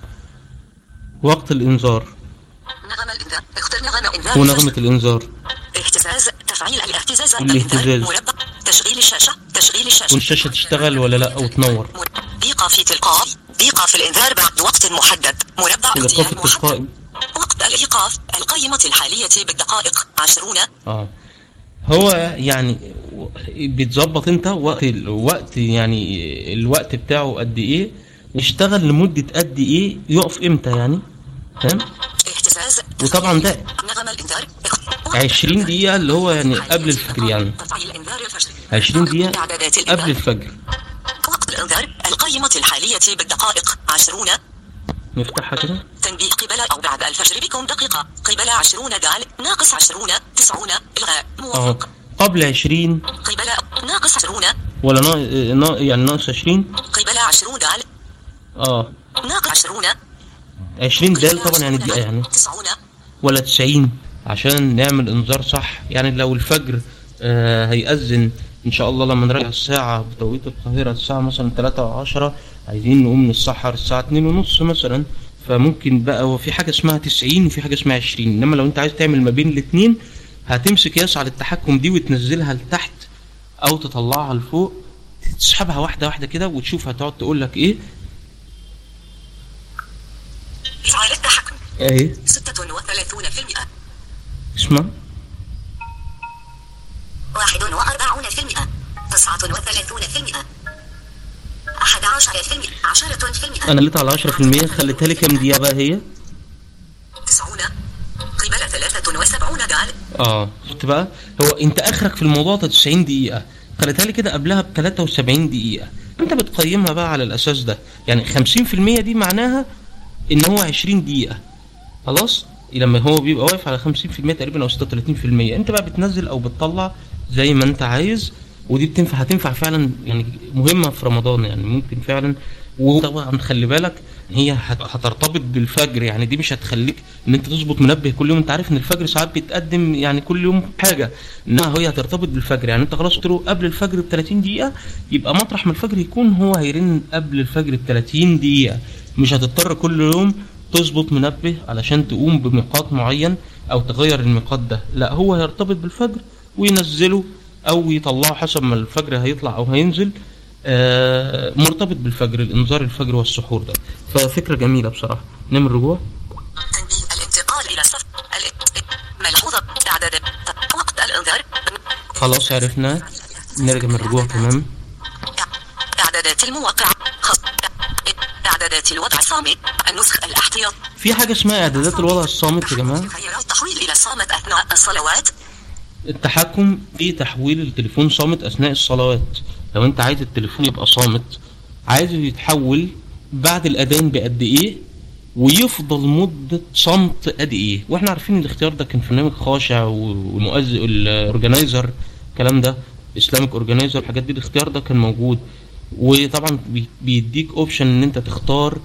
وقت الإنذار. نغمة الإنذار. اختر نغمة إنذار. ونغمة الإنذار. اهتزاز تفعيل الاهتزاز. الاهتزاز. مربع تشغيل الشاشة. تشغيل الشاشة. والشاشة تشتغل ولا لا أو تنور. إيقاف تلقائي. إيقاف الإنذار بعد وقت محدد. مربع اختيار محدد. وقت الإيقاف القائمة الحالية بالدقائق عشرون. اه هو يعني بيتظبط انت وقت الوقت، يعني الوقت بتاعه قد ايه، يشتغل لمدة قد ايه، يقف امتى يعني. فاهم. اهتزاز. وطبعا ده نغمة الإنذار. عشرين دقيقة اللي هو يعني قبل الفجر، يعني عشرين دقيقة قبل الفجر. وقت الإنذار القائمة الحالية بالدقائق عشرون. نفتحها كده. تنبيه قبل أو بعد الفجر بكم دقيقة. قبل عشرون دال ناقص عشرون تسعون إلغاء موافق. قبل عشرين. قبل ناقص عشرون. ولا نا... نا... يعني ناقص عشرين. قبل عشرون دال. اه ناقص عشرون. عشرين دال طبعا يعني دقيقة يعني. تسعون. ولا تسعين عشان نعمل انذار صح. يعني لو الفجر آه هيأذن ان شاء الله لما نراجع الساعة بتوقيت القاهرة الساعة مثلا ثلاثة وعشرة، عايزين نقوم نتسحر الساعة اتنين ونص مثلا، فممكن بقى وفي حاجة اسمها تسعين وفي حاجة اسمها عشرين. انما لو انت عايز تعمل ما بين الاتنين هتمسك يسعى للتحكم دي وتنزلها لتحت او تطلعها لفوق، تسحبها واحدة واحدة كده وتشوف هتقعد تقول لك ايه. إشعار التحكم. ايه ستة وثلاثون في المئة. اسمع. واحد وأربعون في المئة. تسعة وثلاثون في المئة. أحد عشر في المئة. عشرة في المئة. أنا قلت على عشرة في المئة. خليتها لي كام دقيقة بقى هي؟ تسعون. قبل ثلاثة وسبعون دال. اه شفت بقى، هو أنت آخرك في الموضوع ده تسعين دقيقة، خليتها لي كده قبلها ب ثلاثة وسبعين دقيقة. انت بتقيمها بقى على الاساس ده. يعني خمسين في المية دي معناها ان هو عشرين دقيقة، خلاص. لما هو بيبقى واقف على خمسين في المية تقريبا او ستة وتلاتين في المية، انت بقى بتنزل او بتطلع زي ما انت عايز. ودي بتنفع هتنفع فعلا، يعني مهمة في رمضان، يعني ممكن فعلا. وطبعا خلي بالك هي هترتبط بالفجر، يعني دي مش هتخليك ان انت تظبط منبه كل يوم. انت عارف ان الفجر ساعات بيتقدم يعني كل يوم حاجة، انها هي هترتبط بالفجر. يعني انت خلاص قلت له قبل الفجر ب تلاتين دقيقة، يبقى مطرح ما الفجر يكون هو هيرن قبل الفجر ب تلاتين دقيقة. مش هتضطر كل يوم تظبط منبه علشان تقوم بميقات معين او تغير الميقات ده، لا هو هيرتبط بالفجر وينزله او يطلعه حسب ما الفجر هيطلع او هينزل. آه مرتبط بالفجر، الانذار الفجر والسحور ده. ففكرة جميلة بصراحة. نعمل رجوع. تنبيه الانتقال الى صف ملحوظة اعداد وقت الانذار. خلاص عرفنا، نرجع من الرجوع تمام. اعدادات الموقع، اعدادات الوضع الصامت، النسخ الاحتياط. في حاجة اسمها اعدادات الوضع الصامت يا جماعة. التحويل الى صامت اثناء الصلوات. التحكم في تحويل التليفون صامت اثناء الصلوات. لو انت عايز التليفون يبقى صامت، عايزه يتحول بعد الاذان بقد ايه ويفضل مدة صمت قد ايه. واحنا عارفين الاختيار ده كان في برنامج خاشع والمؤذن الاورجنايزر، الكلام ده اسلامك اورجنايزر، الحاجات دي الاختيار ده كان موجود. وطبعا بيديك اوبشن ان انت تختار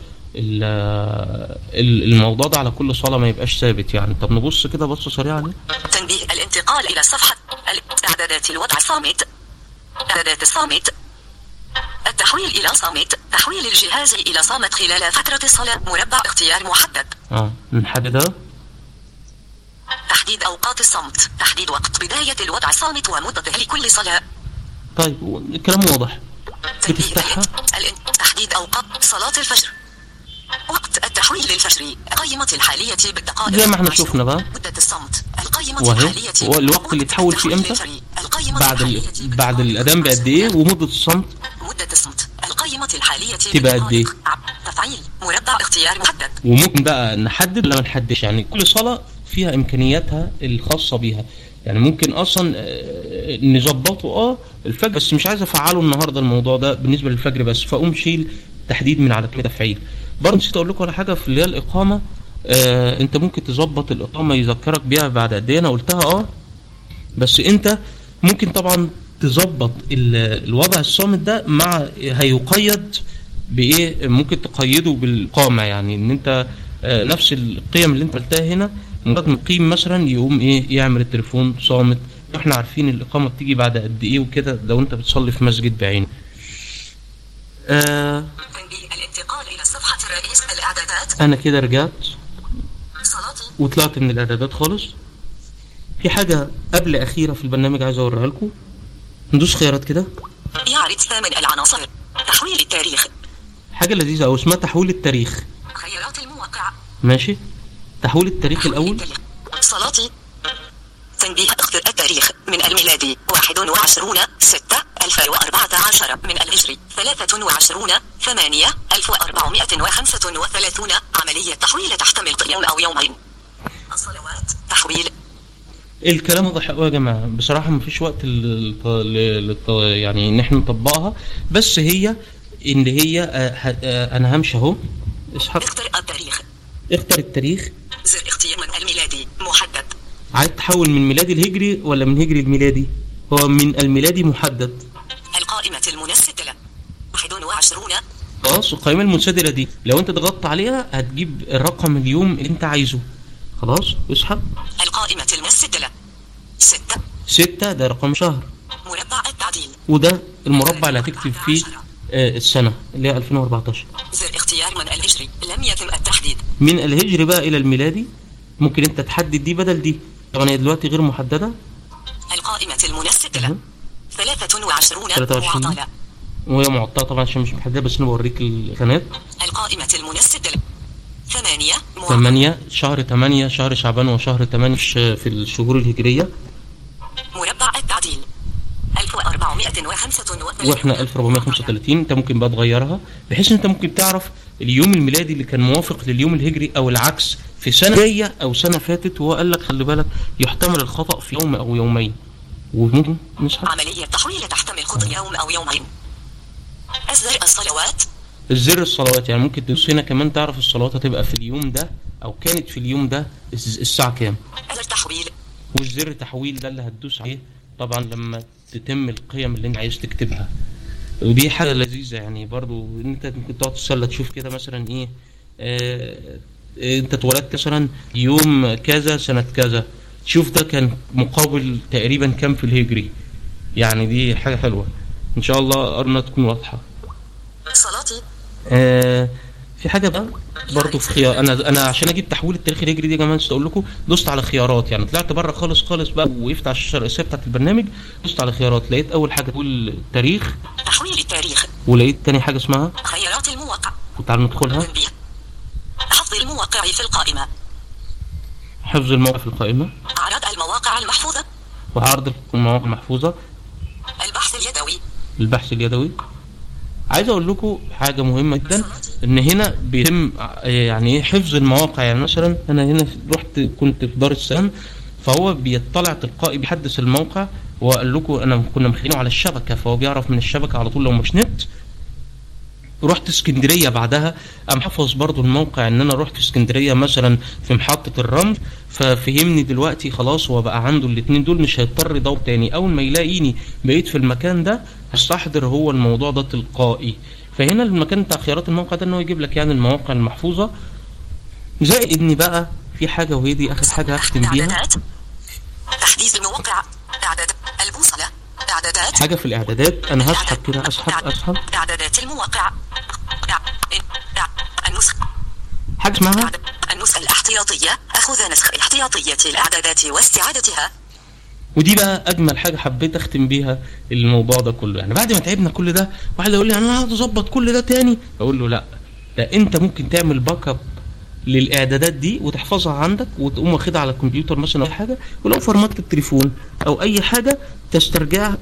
الموضوع ده على كل صلاة ما يبقاش ثابت يعني. طب نبص كده بصة سريعة عليه. تنبيه الانتقال الى صفحة اعدادات الوضع صامت، اعدادات الصامت، التحويل الى صامت، تحويل الجهاز الى صامت خلال فترة الصلاة، مربع اختيار محدد. اه نحددها. تحديد اوقات الصمت، تحديد وقت بداية الوضع صامت ومدته لكل صلاة. طيب الكلام واضح. بتفتحها. تحديد اوقات صلاة الفجر، وقت التحويل للفجر، قائمة الحالية بالدقائق زي ما احنا شفنا بقى. مدة الصمت، القائمة الحالية الوقت اللي يتحول فيه امتى؟ بعد ال... بعد الاذان بقد ايه، ومدة الصمت مدة الصمت، القائمة الحالية تبقى قد ايه؟ تفعيل مربع اختيار محدد. وممكن بقى نحدد ولا ما نحددش، يعني كل صلاة فيها امكانياتها الخاصة بيها. يعني ممكن اصلا نظبطه اه الفجر، بس مش عايز افعله النهارده الموضوع ده بالنسبه للفجر بس، فاقوم شيل تحديد من على كلمه تفعيل. برضه نسيت اقول لكم على حاجه في اللي هي الاقامه. آه انت ممكن تظبط الاقامه يذكرك بيها بعد قد ايه. انا قلتها اه بس انت ممكن طبعا تظبط الوضع الصامت ده مع هيقيد بايه. ممكن تقيده بالاقامه، يعني ان انت آه نفس القيم اللي انت قلتها هنا، مجرد ما تقيم مثلا يقوم ايه يعمل التليفون صامت. احنا عارفين الاقامه بتيجي بعد قد ايه وكده لو انت بتصلي في مسجد بعينه. آه الانتقال الى صفحه الرئيس الاعدادات. انا كده رجعت صلاتي وطلعت من الاعدادات خالص. في حاجه قبل اخيره في البرنامج عايز اوريها لكم. ندوس خيارات كده. يعرض ثامن العناصر، تحويل التاريخ. حاجه لذيذه او اسمها تحويل التاريخ. خيارات الموقع. ماشي. تحويل التاريخ تحويل الاول. التاريخ. صلاتي. تنبيه اختر التاريخ من الميلادي واحد وعشرون ستة ألف وأربعة عشر، من الهجري ثلاثة وعشرون ثمانية ألف وأربعمائة وخمسة وثلاثون. عملية تحويل تحتمل يوم أو يومين. الصلوات تحويل. الكلام واضح قوي يا جماعه، بصراحه مفيش وقت ل يعني ان احنا نطبقها، بس هي ان هي انا همشي اهو. اسحب. اختر التاريخ. اختر التاريخ. زر اختيار من الميلادي محدد. عايز تحول من ميلادي الهجري ولا من هجري الميلادي؟ هو من الميلادي محدد. القائمة المنسدلة واحد وعشرون. خلاص القائمة المنسدلة دي لو انت ضغطت عليها هتجيب الرقم اليوم اللي انت عايزه. خلاص اسحب. القائمة المنسدلة ستة. ستة ده رقم شهر. مربع التعديل. وده المربع اللي هتكتب فيه آه السنة اللي هي ألفين وأربعتاشر. زر اختيار من الهجري لم يتم التحديد. من الهجري بقى الى الميلادي ممكن انت تحدد دي بدل دي. طبعا هي دلوقتي غير محددة. القائمة المنسدلة ثلاثة وعشرون معطلة، وهي معطلة طبعا عشان مش محددة، بس انا بوريك الخانات. القائمة المنسدلة ثمانية. ثمانية شهر ثمانية، شهر شعبان وشهر ثمانية في الشهور الهجرية. مربع التعديل ألف وأربعمائة وخمسة وثلاثين واحنا ألف وأربعمائة وخمسة وثلاثين. انت ممكن بقى تغيرها بحيث ان انت ممكن تعرف اليوم الميلادي اللي كان موافق لليوم الهجري او العكس في سنة جاية او سنة فاتت. وهو قال لك خلي بالك يحتمل الخطأ في يوم او يومين. وممكن نسحب. عملية تحويل تحتمل خطأ يوم او يومين. أزر الصلوات. الزر الصلوات يعني ممكن تدوس هنا كمان تعرف الصلوات هتبقى في اليوم ده او كانت في اليوم ده الساعة كام. أزر تحويل. والزر تحويل ده اللي هتدوس عليه طبعا لما تتم القيم اللي انت عايز تكتبها. ودي حاجة لذيذة يعني برضو انت ممكن تقعد تسلى تشوف كده مثلا ايه اه انت اتولدت مثلا يوم كذا سنة كذا، تشوف ده كان مقابل تقريبا كام في الهجري. يعني دي حاجة حلوة ان شاء الله ارنا تكون واضحة. صلاتي. آه في حاجة بقى برضو في خيار، انا انا عشان اجيب تحويل التاريخ الهجري دي يا جماعة نسيت اقول لكم، دوست على خيارات يعني طلعت بره خالص خالص بقى وقفت على الشاشة الرئيسية بتاعت البرنامج، دوست على خيارات لقيت اول حاجة تقول التاريخ، تحويل التاريخ، ولقيت تاني حاجة اسمها خيارات المواقع، وتعالوا ندخلها. حفظ المواقع في القائمة. حفظ المواقع في القائمة. عرض المواقع المحفوظة. وعرض المواقع المحفوظة. البحث اليدوي. البحث اليدوي. عايز اقول لكم حاجة مهمة جدا، ان هنا بيتم يعني ايه حفظ المواقع. يعني مثلا انا هنا رحت كنت في دار السلام، فهو بيطلع تلقائي بيحدث الموقع، وقال لكم انا كنا مخلينه على الشبكة فهو بيعرف من الشبكة على طول لو مش نت. رحت اسكندرية بعدها قام حفظ برضو الموقع ان انا رحت اسكندرية مثلا في محطة الرمل، ففهمني دلوقتي خلاص هو بقى عنده الاتنين دول مش هيضطر يدور تاني، اول ما يلاقيني بقيت في المكان ده هستحضر هو الموضوع ده تلقائي. فهنا المكان بتاع خيارات الموقع ده انه يجيب لك يعني المواقع المحفوظة. زائد اني بقى في حاجة وهي دي اخر حاجة هختم بيها، تحديث الموقع، اعداد البوصلة، اعدادات، حاجة في الاعدادات. انا هسحب كده اسحب اسحب اعدادات المواقع، النسخ، حاجة اسمها النسخة الاحتياطية، اخذ نسخ احتياطية الاعدادات واستعادتها. ودي بقى اجمل حاجة حبيت اختم بيها الموضوع ده كله. يعني بعد ما تعبنا كل ده واحد يقول لي انا هقعد اظبط كل ده تاني، اقول له لا، ده انت ممكن تعمل باك اب للاعدادات دي وتحفظها عندك وتقوم واخدها على الكمبيوتر مثلا او حاجه، ولو فرمت التليفون او اي حاجه تسترجعها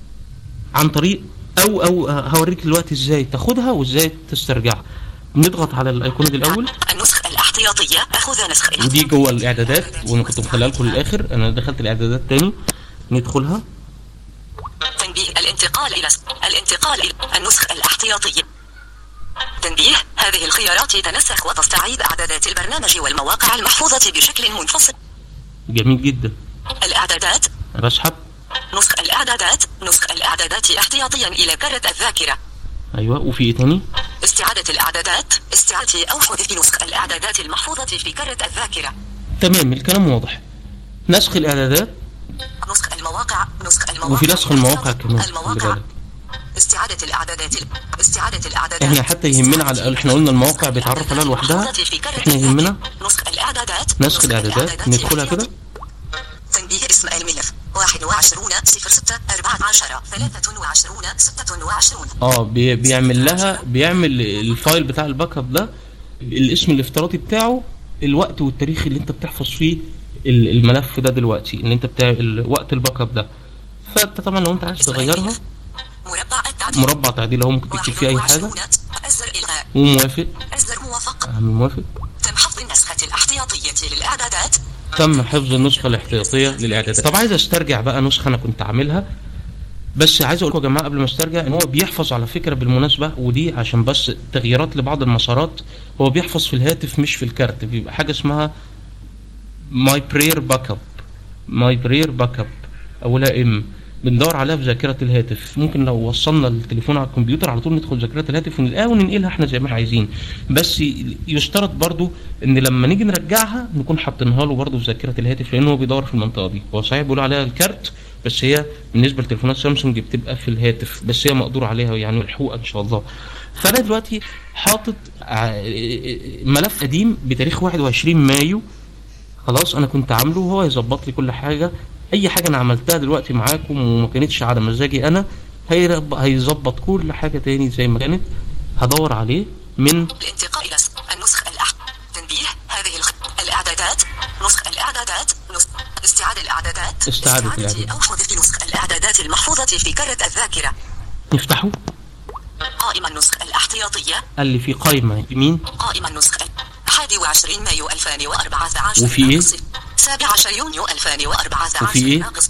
عن طريق او او هوريك دلوقتي ازاي تاخدها وازاي تسترجعها. نضغط على الايقونه دي الاول، النسخه الاحتياطيه، اخذ نسخ، ودي جوه الاعدادات وانا كنت مخليها لكم للاخر. انا دخلت الاعدادات تاني ندخلها. تنبيه الانتقال الى الانتقال الى النسخه الاحتياطيه. تنبيه، هذه الخيارات تنسخ وتستعيد اعدادات البرنامج والمواقع المحفوظة بشكل منفصل. جميل جدا. الاعدادات، بسحب نسخ الاعدادات، نسخ الاعدادات احتياطيا الى كرة الذاكرة. ايوه، وفي ايه تاني؟ استعادة الاعدادات، استعادة او حذف نسخ الاعدادات المحفوظة في كرة الذاكرة. تمام، الكلام واضح. نسخ الاعدادات، نسخ المواقع، نسخ المواقع، وفي نسخ المواقع كمان. المواقع، استعادة الأعدادات، استعادة الأعدادات. احنا حتى يهمنا على احنا قلنا المواقع بيتعرف عليها لوحدها، احنا يهمنا نسخ الإعدادات، نسخ الإعدادات. ندخلها كده. تنبيه اسم الملف واحد وعشرون صفر ستة أربعة عشر ثلاثة وعشرون ستة وعشرون. اه بي بيعمل لها بيعمل الفايل بتاع الباك اب ده الاسم الافتراضي بتاعه، الوقت والتاريخ اللي انت بتحفظ فيه الملف ده دلوقتي اللي انت بتاع وقت الباك اب ده. فانت طبعا لو انت عايز تغيرها مربع التعديل، مربع تعديل اهو، ممكن تكتب فيه اي حاجه. أزر إلغاء، وموافق، أزر موافق، اعمل موافق. تم حفظ النسخة الاحتياطية للإعدادات، تم حفظ النسخه الاحتياطيه للاعدادات. طب عايز استرجع بقى نسخه انا كنت عاملها، بس عايز اقول لكم يا جماعه قبل ما استرجع ان هو بيحفظ على فكره بالمناسبه، ودي عشان بس تغييرات لبعض المسارات، هو بيحفظ في الهاتف مش في الكارت. بيبقى حاجه اسمها ماي براير باك اب، ماي براير باك اب اولها ام، بندور عليها في ذاكره الهاتف. ممكن لو وصلنا التليفون على الكمبيوتر على طول ندخل ذاكره الهاتف ونلقاها وننقلها احنا زي ما احنا عايزين. بس يشترط برضو ان لما نيجي نرجعها نكون حاطينها له برضو في ذاكره الهاتف، لان هو بيدور في المنطقه دي. هو صحيح بيقول عليها الكارت، بس هي بالنسبه لتليفونات سامسونج بتبقى في الهاتف، بس هي مقدور عليها يعني ملحوقه ان شاء الله. فانا دلوقتي حاطط ملف قديم بتاريخ واحد وعشرين مايو، خلاص انا كنت عامله وهو يظبط لي كل حاجه. اي حاجه انا عملتها دلوقتي معاكم وما كانتش على مزاجي انا هيظبط كل حاجه تاني زي ما كانت. هدور عليه من الانتقال الى النسخ الاحد. تنبيه، هذه الخ... الاعدادات، نسخ الاعدادات، نسخ استعاده الاعدادات، استعاده الاعدادات او حذف نسخ الاعدادات المحفوظه في كرة الذاكره. نفتحه. قائمه النسخ الاحتياطيه، اللي في قائمه يمين، قائمه النسخ حادي وعشرين مايو ألفين وأربعة عشر، وفي ايه؟ سابع عشر يونيو ألفين وأربعة عشر، وفي ايه؟ ناقص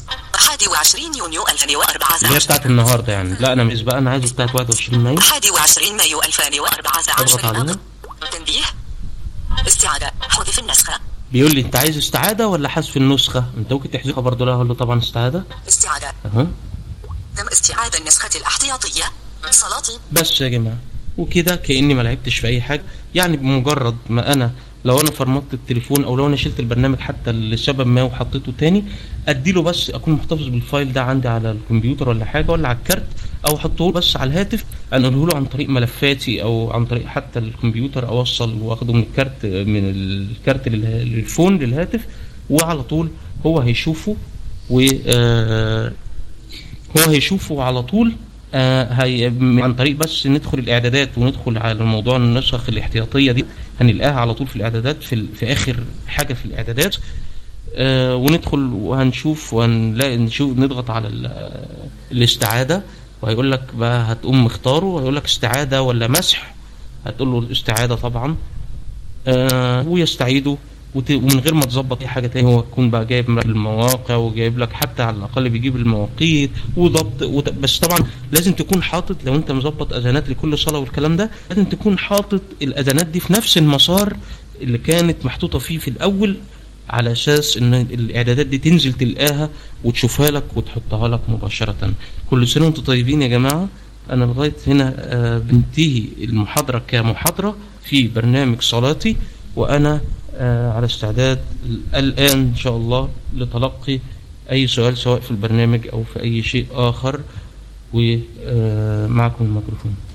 حادي وعشرين يونيو ألفين وأربعة عشر. اللي هي بتاعت النهارده يعني. لا انا مش بقى، انا عايز بتاعت واحد وعشرين مايو. حادي وعشرين مايو ألفين وأربعة عشر. اضغط عليها. تنبيه استعادة حذف النسخة. بيقول لي انت عايز استعاده ولا حذف النسخه؟ انت ممكن تحذفها برضه. لا اقول له طبعا استعاده. استعادة. اها تم استعادة النسخة الاحتياطية. صلاتي. بس يا جماعه، وكده كاني ما لعبتش في اي حاجه. يعني بمجرد ما انا لو انا فرمطت التليفون او لو انا شلت البرنامج حتى لسبب ما وحطيته تاني، اديله بس اكون محتفظ بالفايل ده عندي على الكمبيوتر ولا حاجه ولا على الكارت، او احطه بس على الهاتف، انقله له عن طريق ملفاتي او عن طريق حتى الكمبيوتر، اوصل واخده من الكارت من الكارت للفون للهاتف، وعلى طول هو هيشوفه و آه هو هيشوفه على طول. آه هي عن طريق بس ندخل الاعدادات وندخل على موضوع النسخ الاحتياطيه دي، هنلاقيها على طول في الاعدادات في, في اخر حاجه في الاعدادات. آه وندخل وهنشوف وهنلاقي نشوف نضغط على الاستعاده، وهيقول لك بقى هتقوم مختاره، وهيقول لك استعاده ولا مسح. هتقول له الاستعاده طبعا. آه ويستعيده ومن غير ما تظبط اي حاجه تاني. هو يكون بقى جايب المواقع وجايب لك حتى على الاقل بيجيب المواقيت وضبط وت... بس طبعا لازم تكون حاطط، لو انت مظبط اذانات لكل صلاه والكلام ده، لازم تكون حاطط الاذانات دي في نفس المسار اللي كانت محطوطه فيه في الاول، على اساس ان الاعدادات دي تنزل تلقاها وتشوفها لك وتحطها لك مباشره. كل سنه وانتم طيبين يا جماعه. انا لغايه هنا آه بنتهي المحاضره كمحاضره في برنامج صلاتي، وانا آه على استعداد الآن إن شاء الله لتلقي أي سؤال سواء في البرنامج أو في أي شيء آخر. ومعكم الميكروفون.